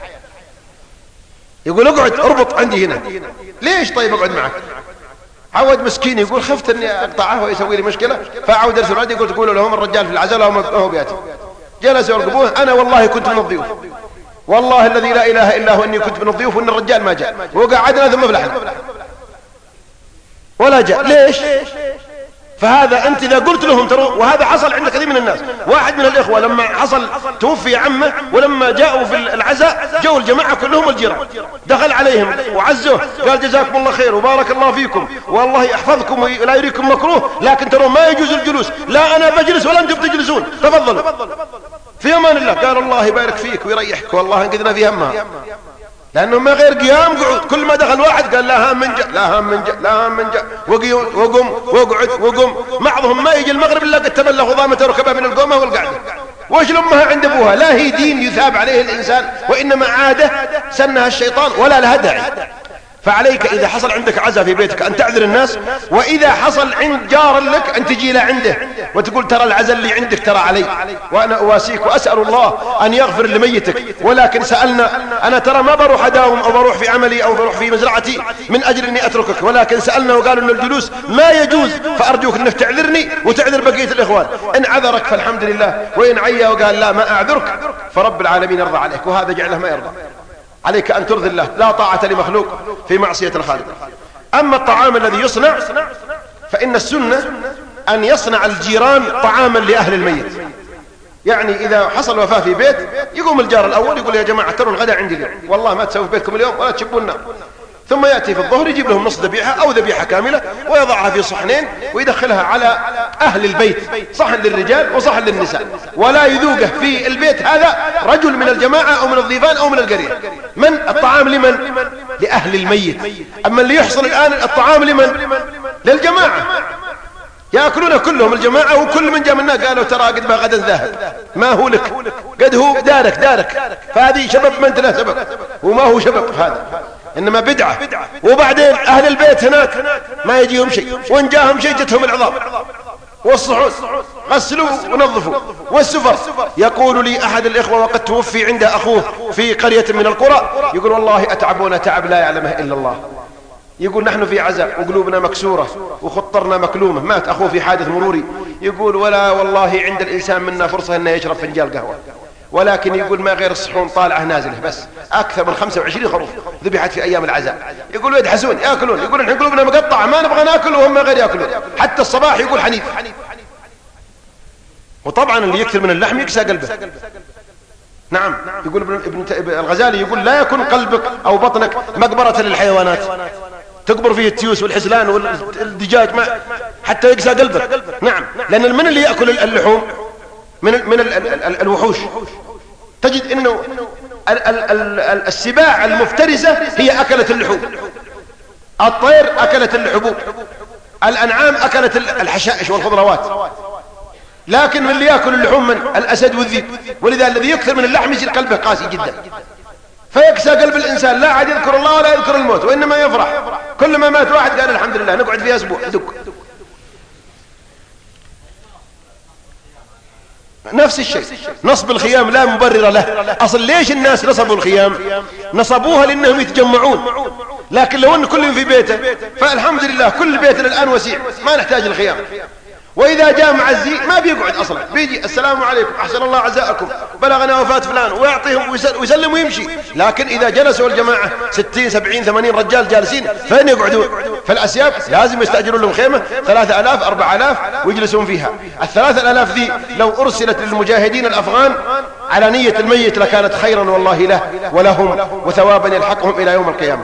يقول اقعد اربط عندي هنا. ليش طيب اقعد معك؟ عود مسكين يقول خفت اني اقطعه ويسوي لي مشكله، فعود ارسل عندي يقول تقولوا لهم الرجال في العزاء هو بياتي. جلسوا يرقبوه، انا والله كنت من الضيوف، والله الذي لا اله الا هو اني كنت من الضيوف وان الرجال ما جاء، وقعدنا ثم فلحنا ولا جاء. ليش؟ فهذا انت اذا قلت لهم ترى، وهذا حصل عند كثير من الناس. واحد من الاخوه لما حصل توفي عمه ولما جاءوا في العزاء جو الجماعه كلهم الجيران، دخل عليهم وعزوه قال جزاكم الله خير وبارك الله فيكم والله يحفظكم ولا يريكم مكروه، لكن ترى ما يجوز الجلوس، لا انا بجلس ولا انتم تجلسون، تفضلوا في امان الله. قال الله يبارك فيك ويريحك والله انقذنا في همها، لأنه ما غير قيام قعود. كل ما دخل واحد قال لا هام من جاء لا هام من جاء لا هام من جاء، وقم وقعد وقم. بعضهم ما يجي المغرب إلا قد تبلغ ضامة ركبها من القومة والقعدة. وش لأمها عند أبوها؟ لا هي دين يثاب عليه الإنسان، وإنما عادة سنها الشيطان ولا لها داعي. فعليك إذا حصل عندك عزاء في بيتك أن تعذر الناس، وإذا حصل عند جار لك أن تجي له عنده وتقول ترى العزاء اللي عندك ترى علي وأنا أواسيك وأسأل الله أن يغفر لميتك، ولكن سألنا أنا ترى ما بروح أداوم أو بروح في عملي أو بروح في مزرعتي من أجل أني أتركك، ولكن سألنا وقالوا أن الجلوس ما يجوز، فأرجوك أنك تعذرني وتعذر بقية الإخوان. إن عذرك فالحمد لله، وإن عيا وقال لا ما أعذرك فرب العالمين يرضى عليك، وهذا جعله ما يرضى. عليك أن ترضي الله، لا طاعة لمخلوق في معصية الخالق. أما الطعام الذي يصنع فإن السنة أن يصنع الجيران طعاما لأهل الميت. يعني إذا حصل وفاة في بيت يقوم الجار الأول يقول يا جماعة تروا الغداء عندي اليوم، والله ما تسوي في بيتكم اليوم ولا تشبونا. ثم يأتي في الظهر يجيب لهم نص ذبيحة أو ذبيحة كاملة ويضعها في صحنين ويدخلها على أهل البيت، صحن للرجال وصحن للنساء، ولا يذوقه في البيت هذا رجل من الجماعة أو من الضيفان أو من القرية. من الطعام لمن؟ لأهل الميت. أما اللي يحصل الآن الطعام لمن؟ للجماعة، يأكلون كلهم الجماعة، وكل من جاء منا قالوا ترى قد ما غدا ذاهب، ما هو لك قد هو دارك، فهذه شباب ما انت له سبب وما هو شباب هذا. إنما بدعة. وبعدين أهل البيت هناك ما يجيهم شيء، وإن جاهم شيء جتهم العظام والصحون، غسلوا ونظفوا. والسفر، يقول لي أحد الإخوة وقد توفي عند أخوه في قرية من القرى، يقول والله أتعبون تعب لا يعلمه إلا الله. يقول نحن في عزاء وقلوبنا مكسورة وخطرنا مكلومة، مات أخوه في حادث مروري. يقول ولا والله عند الإنسان منا فرصة أنه يشرب فنجان قهوة، ولكن يقول ما غير الصحون طالعة نازلة بس. أكثر من 25 خروف ذبحت في أيام العزاء. يقول يدحسون يأكلون، يقول نحن قلوبنا مقطعة ما نبغى نأكل وهم غير يأكلون، حتى الصباح يقول حنيف. وطبعا اللي يكثر من اللحم يكسى قلبه. نعم، يقول ابن الغزالي يقول لا يكون قلبك أو بطنك مقبرة للحيوانات تقبر فيه التيوس والحسلان والدجاج ما حتى يكسى قلبك. نعم، لأن من اللي يأكل اللحوم من الوحوش. تجد انه السباع المفترسة هي اكلت اللحوم، الطير اكلت الحبوب، الانعام اكلت الحشائش والخضروات، لكن من اللي ياكل اللحوم من الاسد والذئب. ولذا الذي يكثر من اللحم يصير قلبه قاسي جدا، فيكسى قلب الانسان، لا عاد يذكر الله ولا يذكر الموت، وانما يفرح. كلما مات واحد قال الحمد لله، نقعد فيها اسبوع دك. نفس الشيء نصب الخيام لا مبرر له. اصل ليش الناس نصبوا الخيام؟ نصبوها لانهم يتجمعون، لكن لو ان كل في بيته فالحمد لله كل بيت الان وسيع ما نحتاج الخيام. واذا جاء معزي ما بيقعد اصلا، بيجي السلام عليكم احسن الله عزاءكم بلغنا وفاة فلان ويعطيهم ويسلم ويمشي. لكن اذا جلسوا الجماعة 60 70 80 رجال جالسين فين يقعدون؟ فالاسياب لازم يستأجرون لهم خيمة 3000 4000 ويجلسون فيها. 3000 ذي لو ارسلت للمجاهدين الافغان على نية الميت لكانت خيرا والله له ولهم، وثوابا يلحقهم الى يوم القيامة.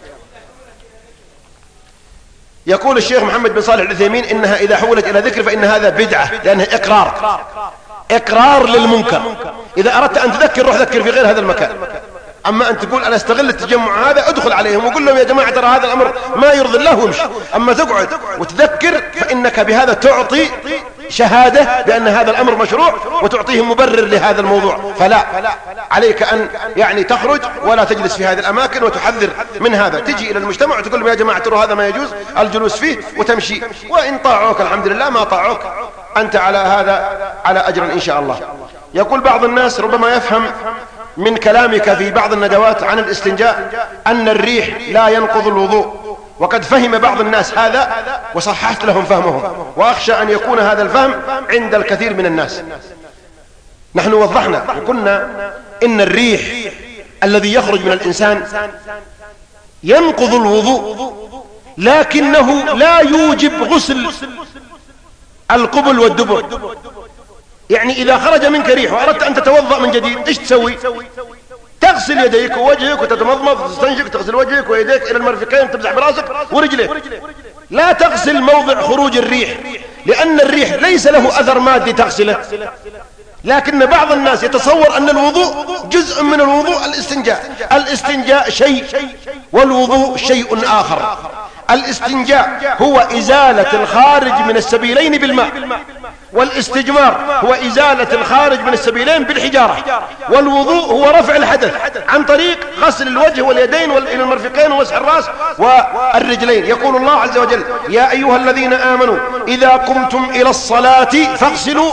يقول الشيخ محمد بن صالح العثيمين إنها إذا حولت إلى ذكر فإن هذا بدعة، لأنها إقرار للمنكر. إذا أردت أن تذكر روح ذكر في غير هذا المكان. أما أن تقول أنا استغل التجمع هذا، ادخل عليهم وقل لهم يا جماعة ترى هذا الأمر ما يرضي الله وامشي. أما تقعد وتذكر فإنك بهذا تعطي شهادة بأن هذا الأمر مشروع وتعطيهم مبرر لهذا الموضوع. فلا، عليك أن يعني تخرج ولا تجلس في هذه الأماكن وتحذر من هذا. تجي إلى المجتمع وتقول لهم يا جماعة ترى هذا ما يجوز الجلوس فيه وتمشي. وإن طاعوك الحمد لله، ما طاعوك أنت على هذا على أجر إن شاء الله. يقول بعض الناس ربما يفهم من كلامك في بعض الندوات عن الاستنجاء أن الريح لا ينقض الوضوء، وقد فهم بعض الناس هذا وصححت لهم فهمهم، وأخشى أن يكون هذا الفهم عند الكثير من الناس. نحن وضحنا وقلنا إن الريح الذي يخرج من الإنسان ينقض الوضوء، لكنه لا يوجب غسل القبل والدبر. يعني إذا خرج منك ريح وأردت أن تتوضأ من جديد إيش تسوي؟ تغسل يديك ووجهك وتتمضمض وتستنشق، تغسل وجهك ويديك إلى المرفقين، تمسح براسك ورجليك. لا تغسل موضع خروج الريح، لأن الريح ليس له أثر مادي تغسله. لكن بعض الناس يتصور أن الوضوء جزء من الوضوء الاستنجاء شيء والوضوء شيء آخر. الاستنجاء هو إزالة الخارج من السبيلين بالماء، والاستجمار هو إزالة الخارج من السبيلين بالحجارة، والوضوء هو رفع الحدث عن طريق غسل الوجه واليدين إلى المرفقين ومسح الرأس والرجلين. يقول الله عز وجل يا أيها الذين آمنوا إذا قمتم إلى الصلاة فاغسلوا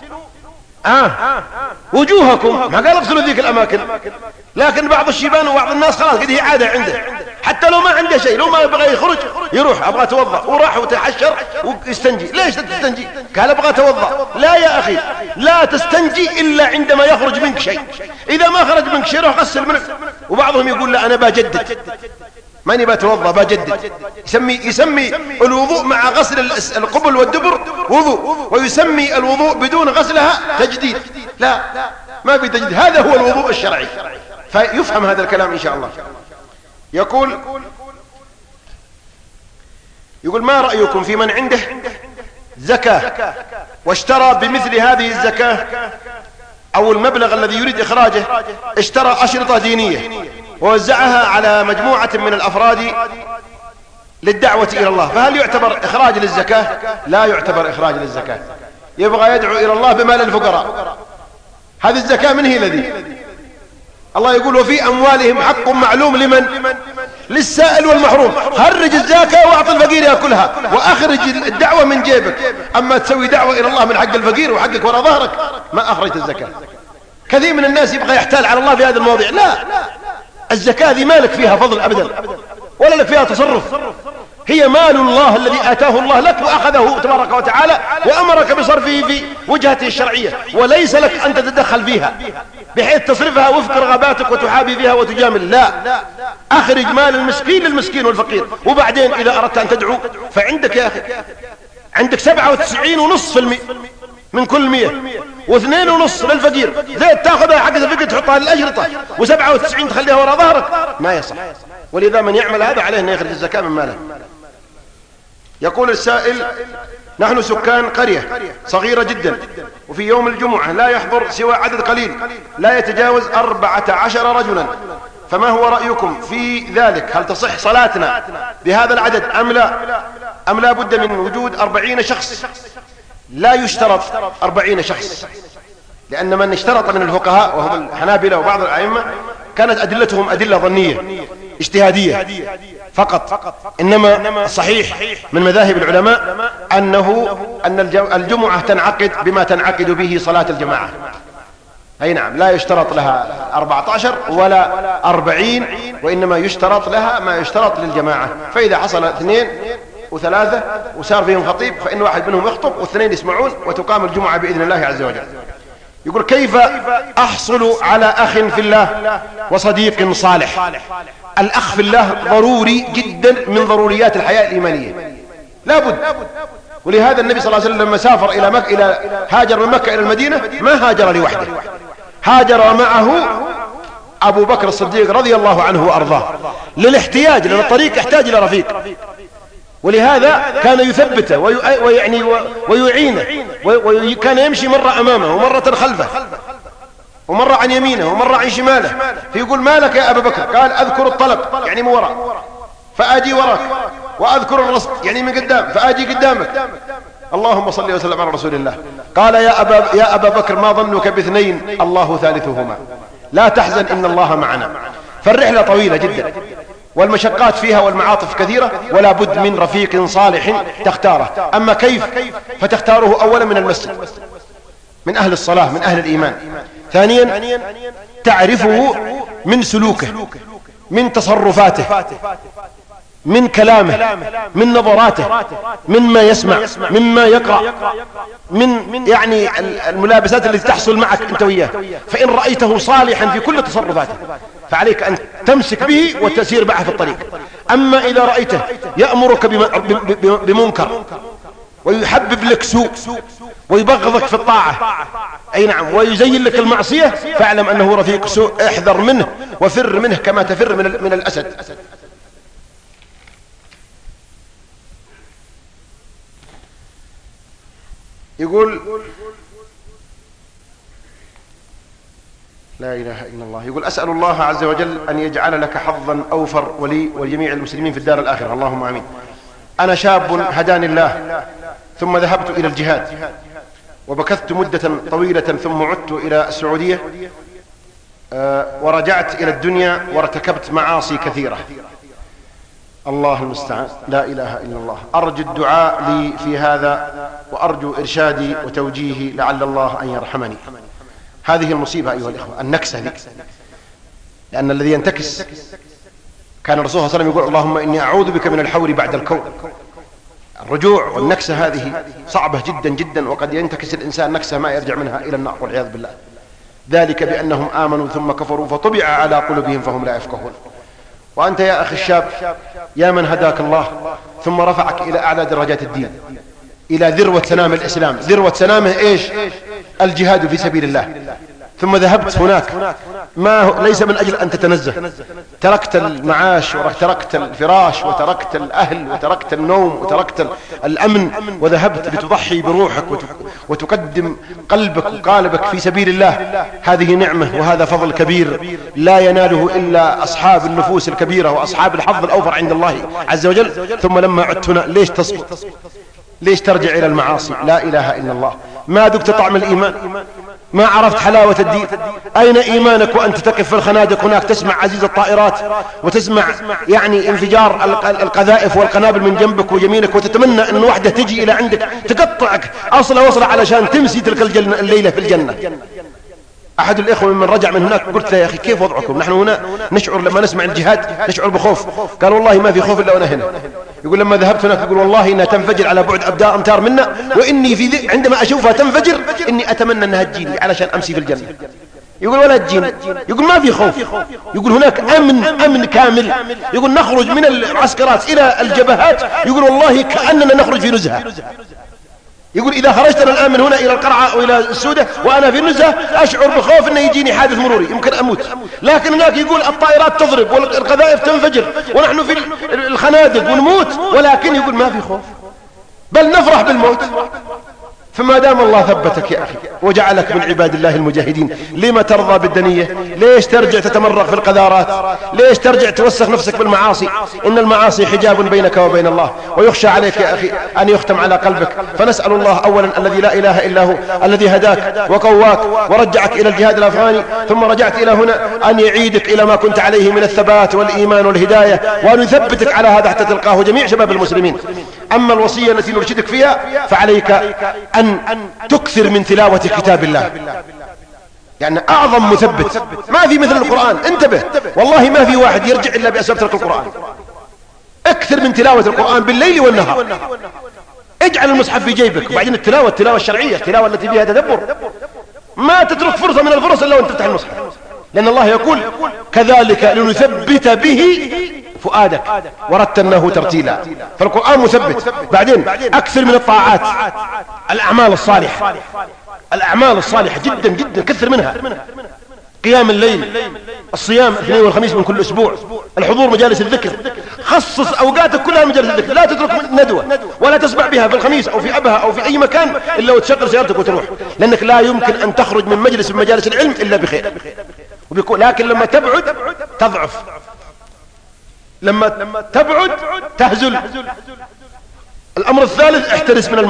وجوهكم. ما قال اغسلوا ذيك الأماكن. لكن بعض الشيبان وبعض الناس خلاص قد هي عادة عنده، حتى لو ما عنده شيء، لو ما يبغى يخرج يروح أبغى أتوضأ، وراح وتحشر ويستنجي. ليش تستنجي؟ قال أبغى أتوضأ. لا يا أخي، لا تستنجي إلا عندما يخرج منك شيء. إذا ما خرج منك شيء روح غسل منك. وبعضهم يقول لا أنا بجدد، ماني بتوضأ بجدد. يسمي الوضوء مع غسل القبل والدبر وضوء، ويسمي الوضوء بدون غسلها تجديد. لا، ما في تجديد، هذا هو الوضوء الشرعي. فيفهم هذا الكلام إن شاء الله. يقول ما رأيكم في من عنده زكاة واشترى بمثل هذه الزكاة أو المبلغ الذي يريد إخراجه، اشترى أشرطة دينية ووزعها على مجموعة من الأفراد للدعوة إلى الله، فهل يعتبر إخراج للزكاة؟ لا يعتبر إخراج للزكاة. يبغى يدعو إلى الله بمال الفقراء. هذه الزكاة من هي الذي الله يقول وفي أموالهم حق معلوم للسائل والمحروم. خرج الزكاة واعطي الفقير يأكلها، وأخرج الدعوة من جيبك. أما تسوي دعوة إلى الله من حق الفقير وحقك وراء ظهرك ما أخرجت الزكاة. كثير من الناس يبغى يحتال على الله في هذه المواضيع. لا، الزكاة ذي مالك فيها فضل أبدا ولا لك فيها تصرف، هي مال الله الذي آتاه الله لك وأخذه تبارك وتعالى وأمرك بصرفه في وجهته الشرعية، وليس لك أن تتدخل فيها بحيث تصرفها وفق رغباتك وتحابي فيها وتجامل. لا، أخرج مال المسكين للمسكين والفقير. وبعدين إذا أردت أن تدعو فعندك يا أخي، عندك 97.5% من كل 100 و2.5 للفقير. زيت تاخذها حق الفقير تحطها للأجرطة و97 تخليها وراء ظهرك، ما يصح. ولذا من يعمل هذا عليه أن يخرج الزكاة من ماله. يقول السائل: نحن سكان قرية صغيرة جدا، وفي يوم الجمعة لا يحضر سوى عدد قليل لا يتجاوز 14 رجلا، فما هو رأيكم في ذلك؟ هل تصح صلاتنا بهذا العدد أم لا بد من وجود 40 شخص؟ لا يشترط 40 شخص، لأن من اشترط من الفقهاء وهم الحنابلة وبعض الأئمة كانت أدلتهم أدلة ظنية اجتهادية فقط. إنما الصحيح من مذاهب العلماء أن الجمعة تنعقد بما تنعقد به صلاة الجماعة. أي نعم، لا يشترط لها 14 ولا 40، وإنما يشترط لها ما يشترط للجماعة. فإذا حصل 2 و3 وصار فيهم خطيب فإن واحد منهم يخطب واثنين يسمعون وتقام الجمعة بإذن الله عز وجل. يقول: كيف أحصل على أخ في الله وصديق صالح؟ الأخ في الله ضروري جدا من ضروريات الحياة الإيمانية، لا بد. ولهذا النبي صلى الله عليه وسلم لما سافر إلى هاجر من مكة إلى المدينة ما هاجر لوحده، هاجر معه أبو بكر الصديق رضي الله عنه وأرضاه للاحتياج، لأن الطريق يحتاج إلى رفيق، ولهذا كان يثبته ويعينه، وكان يمشي مرة أمامه ومرة خلفه ومرة عن يمينه ومرة عن شماله. فيقول: ما لك يا أبا بكر؟ قال: أذكر الطلب، يعني من وراء، فآجي وراك، وأذكر الرصد، يعني من قدام، فآجي قدامك. اللهم صل وسلم على رسول الله. قال: يا أبا بكر ما ظنك باثنين الله ثالثهما، لا تحزن إن الله معنا. فالرحلة طويلة جدا والمشقات فيها والمعاطف كثيرة، ولا بد من رفيق صالح تختاره. أما كيف؟ فتختاره أولا من المسجد، من أهل الصلاة، من أهل الإيمان. ثانيا تعرفه من سلوكه، من تصرفاته، من كلامه، من نظراته، مما يسمع، مما يقرأ، من يعني الملابسات التي تحصل معك أنت وياه. فإن رأيته صالحا في كل تصرفاته فعليك أن تمسك به وتسير معه في الطريق. أما إذا رأيته يأمرك بمنكر ويحبب لك سوء ويبغضك في الطاعة، أي نعم، ويزين لك المعصية، فاعلم أنه رفيق سوء، احذر منه وفر منه كما تفر من الأسد. يقول: لا إله إلا الله. يقول: أسأل الله عز وجل أن يجعل لك حظا أوفر ولي ولجميع المسلمين في الدار الآخرة، اللهم آمين. أنا شاب هداني الله، ثم ذهبت إلى الجهاد وبكثت مدة طويلة، ثم عدت إلى السعودية ورجعت إلى الدنيا وارتكبت معاصي كثيرة. الله المستعان، لا إله إلا الله. أرجو الدعاء لي في هذا وأرجو إرشادي وتوجيهي لعل الله أن يرحمني. هذه المصيبة أيها الإخوة، النكسة دي، لأن الذي ينتكس كان الرسول صلى الله عليه وسلم يقول: اللهم إني أعوذ بك من الحور بعد الكون. الرجوع والنكسة هذه صعبة جدا جدا، وقد ينتكس الإنسان نكسة ما يرجع منها إلى النار والعياذ بالله. ذلك بأنهم آمنوا ثم كفروا فطبع على قلوبهم فهم لا يفقهون. وأنت يا أخي الشاب، يا من هداك الله ثم رفعك إلى أعلى درجات الدين، إلى ذروة سنام الإسلام. ذروة سنامه إيش؟ الجهاد في سبيل الله. ثم ذهبت هناك ليس من أجل أن تتنزه، تركت المعاش وتركت الفراش وتركت الأهل وتركت النوم وتركت الأمن، وذهبت لتضحي بروحك وتقدم قلبك وقالبك في سبيل الله. هذه نعمة وهذا فضل كبير لا يناله إلا أصحاب النفوس الكبيرة وأصحاب الحظ الأوفر عند الله عز وجل. ثم لما عدت هنا ليش تسقط؟ ليش ترجع إلى المعاصي؟ لا إله إلا الله. ما ذقت طعم الإيمان ما عرفت حلاوة الدين. أين إيمانك وأنت تقف في الخنادق هناك تسمع عزيز الطائرات وتسمع يعني انفجار القذائف والقنابل من جنبك ويمينك، وتتمنى أن واحدة تجي إلى عندك تقطعك أصلا علشان تمسي تلك الليلة في الجنة. أحد الإخوة من رجع من هناك قلت له يا أخي كيف وضعكم؟ نحن هنا نشعر لما نسمع الجهاد نشعر بخوف. قال والله ما في خوف إلا وأنا هنا. يقول لما ذهبت هناك يقول والله إنها تنفجر على بعد أمتار منا، وإني عندما أشوفها تنفجر إني أتمنى أنها تجيني علشان أمسي في الجنة. يقول ولا تجيني، يقول ما في خوف، يقول هناك أمن كامل. يقول نخرج من المعسكرات إلى الجبهات يقول والله كأننا نخرج في نزهة. يقول إذا خرجتنا الآن من هنا إلى القرعة وإلى السودة وأنا في النزهة أشعر بخوف أن يجيني حادث مروري يمكن أموت. لكن هناك يقول الطائرات تضرب والقذائف تنفجر ونحن في الخنادق ونموت، ولكن يقول ما في خوف بل نفرح بالموت. فما دام الله ثبتك يا أخي وجعلك من عباد الله المجاهدين، لما ترضى بالدنية؟ ليش ترجع تتمرغ في القذارات؟ ليش ترجع توسخ نفسك بالمعاصي؟ إن المعاصي حجاب بينك وبين الله، ويخشى عليك يا أخي أن يختم على قلبك. فنسأل الله أولا الذي لا إله إلا هو الذي هداك وقواك ورجعك إلى الجهاد الأفغاني ثم رجعت إلى هنا أن يعيدك إلى ما كنت عليه من الثبات والإيمان والهداية، وأن يثبتك على هذا حتى تلقاه جميع شباب المسلمين. أما الوصية التي نرشدك فيها فعليك أن تكثر من تلاوة كتاب الله، يعني أعظم مثبت ما في مثل القرآن. انتبه والله ما في واحد يرجع إلا بأسباب ترك القرآن. اكثر من تلاوة القرآن بالليل والنهار. اجعل المصحف في جيبك، وبعدين التلاوة الشرعية، التلاوة التي فيها تدبر. ما تترك فرصة من الفرص إلا وأنت تفتح المصحف، لأن الله يقول كذلك لنثبت به فؤادك ورتلناه ترتيلا. فالقرآن مثبت. بعدين أكثر من الطاعات، الأعمال الصالحة، الأعمال الصالحة جدا جدا كثر منها. قيام الليل، الصيام الاثنين والخميس من كل أسبوع، الحضور مجالس الذكر. خصص أوقاتك كلها مجالس الذكر، لا تترك ندوة ولا تسمع بها في الخميس أو في أبها أو في أي مكان إلا وتشغل سيارتك وتروح، لأنك لا يمكن أن تخرج من مجلس من مجالس العلم إلا بخير. لكن لما تبعد تضعف، لما تبعد تهزل. الأمر الثالث احترس من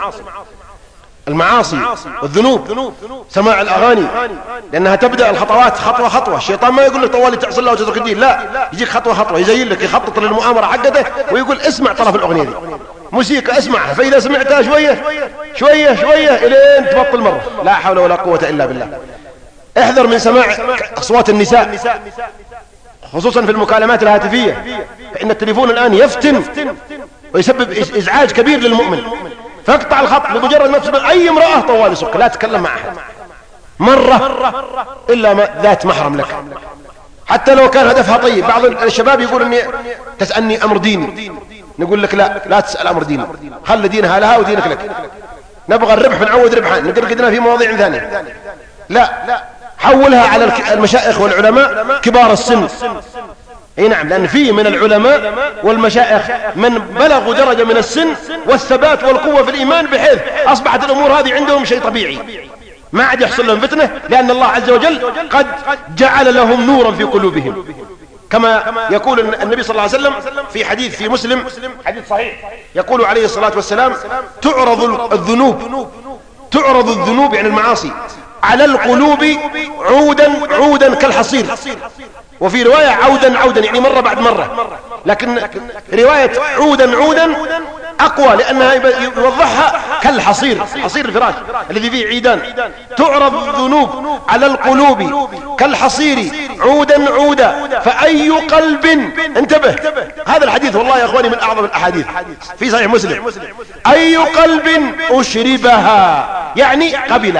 المعاصي والذنوب. سماع الأغاني، لأنها تبدأ الخطوات خطوة خطوة. الشيطان ما يقول لك طوالي تعصي الله وتترك الدين، لا، يجيك خطوة خطوة، يزين لك، يخطط للمؤامرة حقته ويقول اسمع طرف الأغنية دي، موسيقى اسمعها، فإذا سمعتها شوية شوية شوية إلين تبطل مرة. لا حول ولا قوة إلا بالله. احذر من سماع أصوات النساء خصوصا في المكالمات الهاتفية، فإن التليفون الآن يفتن ويسبب إزعاج كبير للمؤمن. فاقطع الخط بمجرد ما تسمع أي امرأة طوال سك، لا تتكلم مع أحد مرة إلا ذات محرم لك، حتى لو كان هدفها طيب. بعض الشباب يقول إني تسألني أمر ديني، نقول لك لا تسأل أمر ديني، خلي دينها لها ودينك لك. نبغى الربح بنعود ربحا، نقدنا في مواضيع ثانية. لا، حولها على المشايخ والعلماء كبار السن. اي نعم، لأن فيه من العلماء والمشايخ من بلغوا درجة من السن والثبات والقوة في الإيمان بحيث أصبحت الأمور هذه عندهم شيء طبيعي، ما عاد يحصل لهم فتنة، لأن الله عز وجل قد جعل لهم نورا في قلوبهم. كما يقول النبي صلى الله عليه وسلم في حديث في مسلم، حديث صحيح، يقول عليه الصلاة والسلام تعرض الذنوب يعني المعاصي على القلوب عودا كالحصير، وفي رواية عودا يعني مرة بعد مرة، لكن رواية عودا أقوى لأنها يوضحها كالحصير، حصير الفراش الذي فيه عيدان. تعرض الذنوب على القلوب كالحصير عودا فأي قلب، انتبه هذا الحديث والله يا أخواني من أعظم الأحاديث في صحيح مسلم، أي قلب أشربها يعني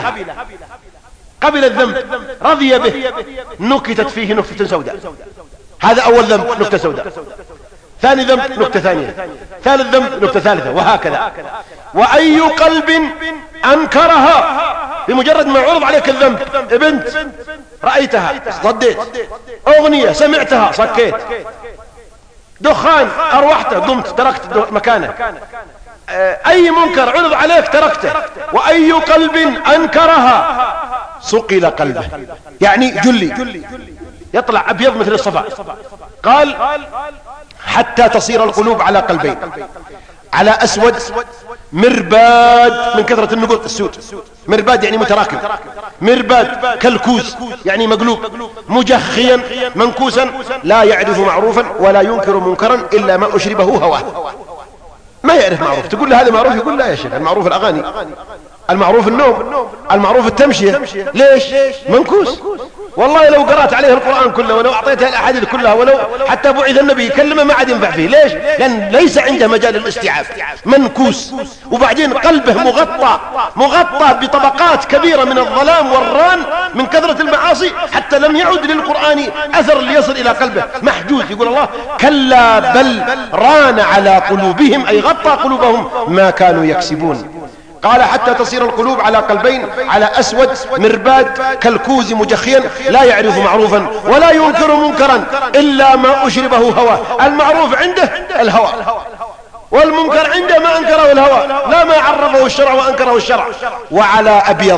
قبل الذنب، رضي به، نكتت فيه نكتة سوداء. هذا أول ذنب نكتة سوداء، ثاني ذنب نكتة ثانية، ثالث ذنب نكتة ثالثة، وهكذا. وأي قلب أنكرها، بمجرد ما عرض عليك الذنب، بنت رأيتها صديت، أغنية سمعتها صكيت، دخان أروحته قمت تركت مكانه، أي منكر عرض عليك تركته. وأي قلب أنكرها صقل قلبه، يعني جلي، يطلع أبيض مثل الصفا. قال حتى تصير القلوب على قلبين، على أسود مرباد من كثرة النقط السود، مرباد يعني متراكم، مرباد كالكوز يعني مقلوب، مجخيا منكوسا، لا يعرف معروفا ولا ينكر منكرا إلا ما أشربه هواه. ما يعرف معروف، تقول له هذا معروف يقول لا يا شيخ، المعروف الأغاني، المعروف النوم، المعروف التمشية. ليش؟ منكوس. والله لو قرأت عليه القرآن كله ولو أعطيته الأحاديث كلها ولو حتى بعث النبي يكلمه ما عاد ينفع فيه. ليش؟ لأن ليس عنده مجال الاستيعاب، منكوس. وبعدين قلبه مغطى بطبقات كبيرة من الظلام والران من كثرة المعاصي، حتى لم يعد للقرآن أثر ليصل إلى قلبه، محجوز. يقول الله كلا بل ران على قلوبهم، أي غطى قلوبهم ما كانوا يكسبون. قال حتى تصير القلوب على قلبين، على أسود مرباد كالكوز مجخيا، لا يعرف معروفا ولا ينكر منكرا إلا ما أشربه هواه. المعروف عنده الهوى، والمنكر عنده ما أنكره الهوى، لا ما عرفه الشرع وأنكره الشرع. وعلى أبيض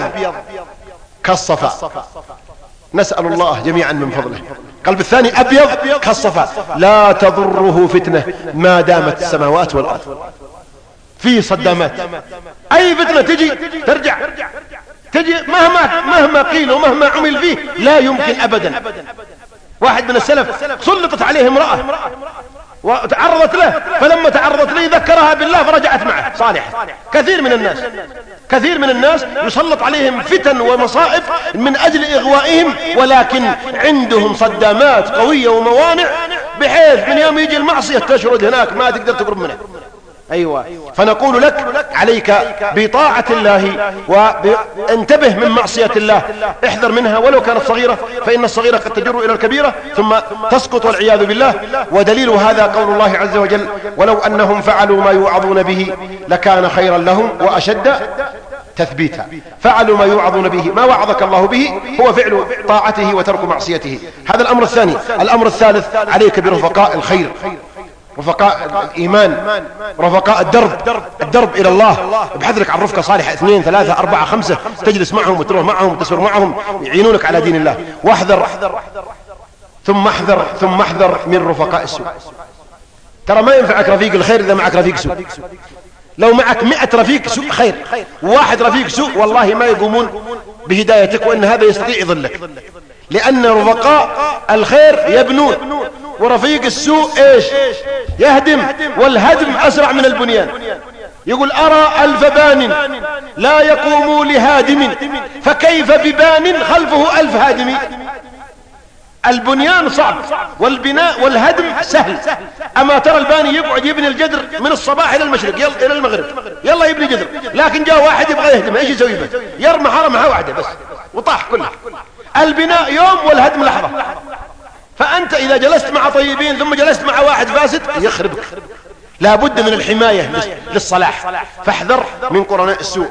كالصفا، نسأل الله جميعا من فضله. قلب الثاني أبيض كالصفا، لا تضره فتنة ما دامت السماوات والأرض. في صدامات، أي فتنة تجي ترجع، تجي مهما قيل ومهما عمل فيه لا يمكن أبدا. واحد من السلف سلطت عليه امرأة وتعرضت له، فلما تعرضت له ذكرها بالله فرجعت معه صالح. كثير من الناس يسلط عليهم فتن ومصائب من أجل إغوائهم، ولكن عندهم صدامات قوية وموانع بحيث من يوم يجي المعصية تشرد هناك ما تقدر تقرب منه. أيوة. فنقول لك عليك بطاعة الله، وانتبه من معصية الله، احذر منها ولو كانت صغيرة، فإن الصغيرة قد تجر إلى الكبيرة ثم تسقط والعياذ بالله. ودليل هذا قول الله عز وجل ولو أنهم فعلوا ما يوعظون به لكان خيرا لهم وأشد تثبيتا. فعلوا ما يوعظون به، ما وعظك الله به هو فعل طاعته وترك معصيته. هذا الأمر الثاني. الأمر الثالث عليك برفقاء الخير، رفقاء الإيمان، رفقاء الدرب إلى الله. ابحث لك عن رفقة صالحة 2 3 4 5 تجلس معهم وتروح معهم وتسر معهم يعينونك على دين الله. واحذر ثم احذر من رفقاء السوء. ترى ما ينفعك رفيق الخير إذا معك رفيق سوء. لو معك 100 رفيق سوء خير، وواحد رفيق سوء والله ما يقومون بهدايتك، وإن هذا يستطيع يضلك. لأن رفقاء الخير يبنون، ورفيق السوء ايش؟ يهدم، والهدم أسرع من البنيان. يقول أرى 1000 بان لا يقوم لهادم، فكيف ببان خلفه 1000 هادم. البنيان صعب والبناء والهدم سهل. أما ترى الباني يقعد يبني الجدر من الصباح إلى المشرق إلى المغرب، يلا يبني جدر، لكن جاء واحد يبغى يهدم، ايش يسوي به؟ يرمى حرمها واحدة بس وطاح كلها. البناء يوم والهدم لحظة. فأنت إذا جلست مع طيبين ثم جلست مع واحد فاسد يخربك. لا بد من الحماية للصلاح، فاحذر من قرناء السوء.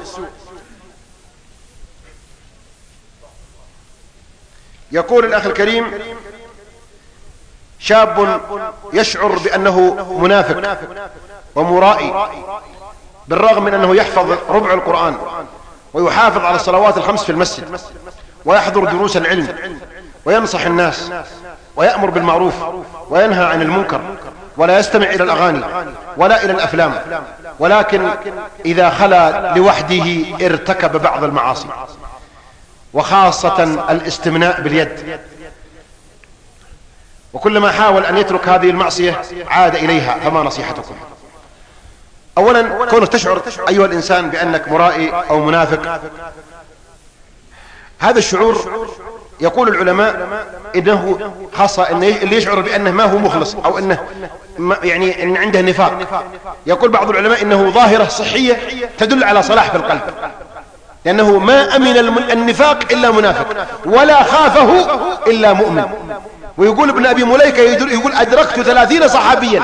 يقول الأخ الكريم شاب يشعر بأنه منافق ومرائي، بالرغم من أنه يحفظ ربع القرآن ويحافظ على الصلوات الخمس في المسجد ويحضر دروس العلم وينصح الناس ويأمر بالمعروف وينهى عن المنكر، ولا يستمع إلى الأغاني ولا إلى الأفلام، ولكن إذا خلا لوحده ارتكب بعض المعاصي، وخاصة الاستمناء باليد. وكلما حاول أن يترك هذه المعصية عاد إليها. فما نصيحتكم؟ أولا، كونك تشعر أيها الإنسان بأنك مرائي أو منافق، هذا الشعور يقول العلماء إنه خاصة إن اللي يشعر بأنه ما هو مخلص أو إنه يعني إن عنده نفاق. يقول بعض العلماء إنه ظاهرة صحية تدل على صلاح في القلب، لأنه ما أمن النفاق إلا منافق ولا خافه إلا مؤمن. ويقول ابن أبي مليكة يقول أدركت 30 صحابيا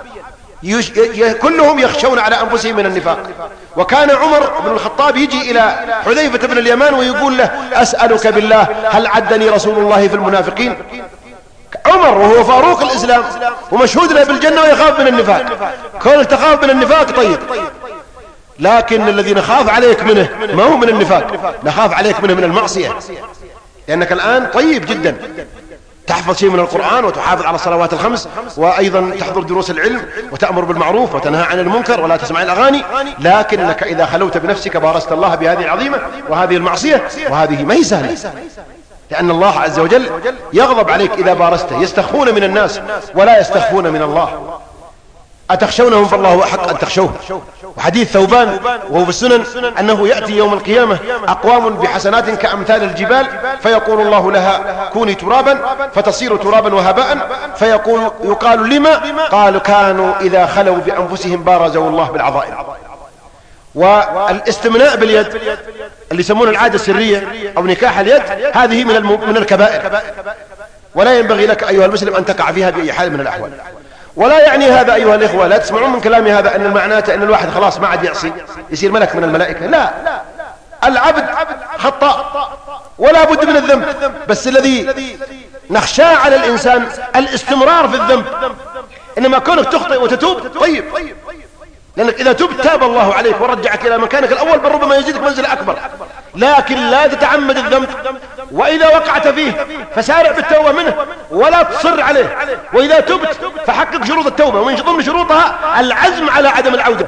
كلهم يخشون على أنفسهم من النفاق. وكان عمر بن الخطاب يجي إلى حذيفة بن اليمان ويقول له أسألك بالله هل عدني رسول الله في المنافقين؟ عمر وهو فاروق الإسلام ومشهود له بالجنة ويخاف من النفاق. كونك تخاف من النفاق طيب، لكن الذي نخاف عليك منه ما هو من النفاق، نخاف عليك منه من المعصية، لأنك الآن طيب جدا تحفظ شيء من القرآن وتحافظ على الصلوات الخمس، وأيضا تحضر دروس العلم وتأمر بالمعروف وتنهى عن المنكر ولا تسمع الأغاني، لكنك إذا خلوت بنفسك بارست الله بهذه العظيمة وهذه المعصية، وهذه ما هي سهلة، لأن الله عز وجل يغضب عليك إذا بارسته. يستخفون من الناس ولا يستخفون من الله. أتخشونهم فالله أحق أن تخشوه. وحديث ثوبان وهو في السنن أنه يأتي يوم القيامة أقوام بحسنات كأمثال الجبال، فيقول الله لها كوني ترابا، فتصير ترابا وهباء، يقال لما؟ قالوا كانوا إذا خلوا بأنفسهم بارزوا الله بالعظائم. والاستمناء باليد اللي يسمونه العادة السرية أو نكاح اليد، هذه من الكبائر، ولا ينبغي لك أيها المسلم أن تقع فيها بأي حال من الأحوال. ولا يعني هذا أيها الإخوة، لا تسمعون من كلامي هذا أن معناته أن الواحد خلاص ما عاد يعصي يصير ملك من الملائكة. لا، العبد خطاء ولا بد من الذنب، بس الذي نخشاه على الإنسان الاستمرار في الذنب. إنما كونك تخطئ وتتوب طيب، لأنك إذا تبت تاب الله عليك ورجعك إلى مكانك الأول، بل ربما يزيدك منزلة أكبر، لكن لا تتعمد الذنب. وإذا وقعت فيه فسارع بالتوبة منه ولا تصر عليه، وإذا تبت فحقق شروط التوبة، ومن ضمن شروطها العزم على عدم العودة.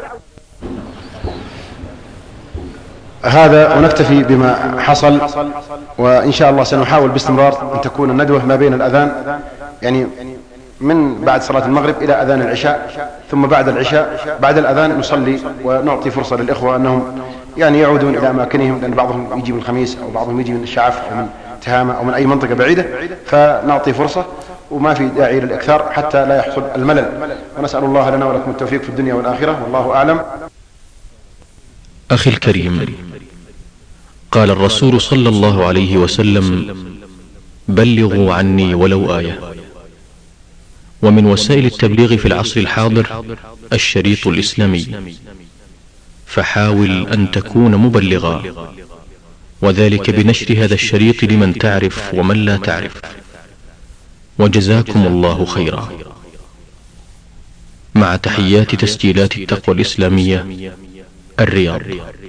هذا ونكتفي بما حصل، وإن شاء الله سنحاول باستمرار أن تكون الندوة ما بين الأذان، يعني من بعد صلاة المغرب إلى أذان العشاء، ثم بعد العشاء بعد الأذان نصلي ونعطي فرصة للإخوة أنهم يعني يعودون إلى أماكنهم، لأن بعضهم يجي من الخميس أو بعضهم يجي من الشعف أو من تهامة أو من أي منطقة بعيدة، فنعطي فرصة وما في داعي للإكثار حتى لا يحصل الملل. ونسأل الله لنا ولكم التوفيق في الدنيا والآخرة، والله أعلم. أخي الكريم، قال الرسول صلى الله عليه وسلم: بلغوا عني ولو آية. ومن وسائل التبليغ في العصر الحاضر الشريط الإسلامي، فحاول أن تكون مبلغا، وذلك بنشر هذا الشريط لمن تعرف ومن لا تعرف. وجزاكم الله خيرا. مع تحيات تسجيلات التقوى الإسلامية، الرياض.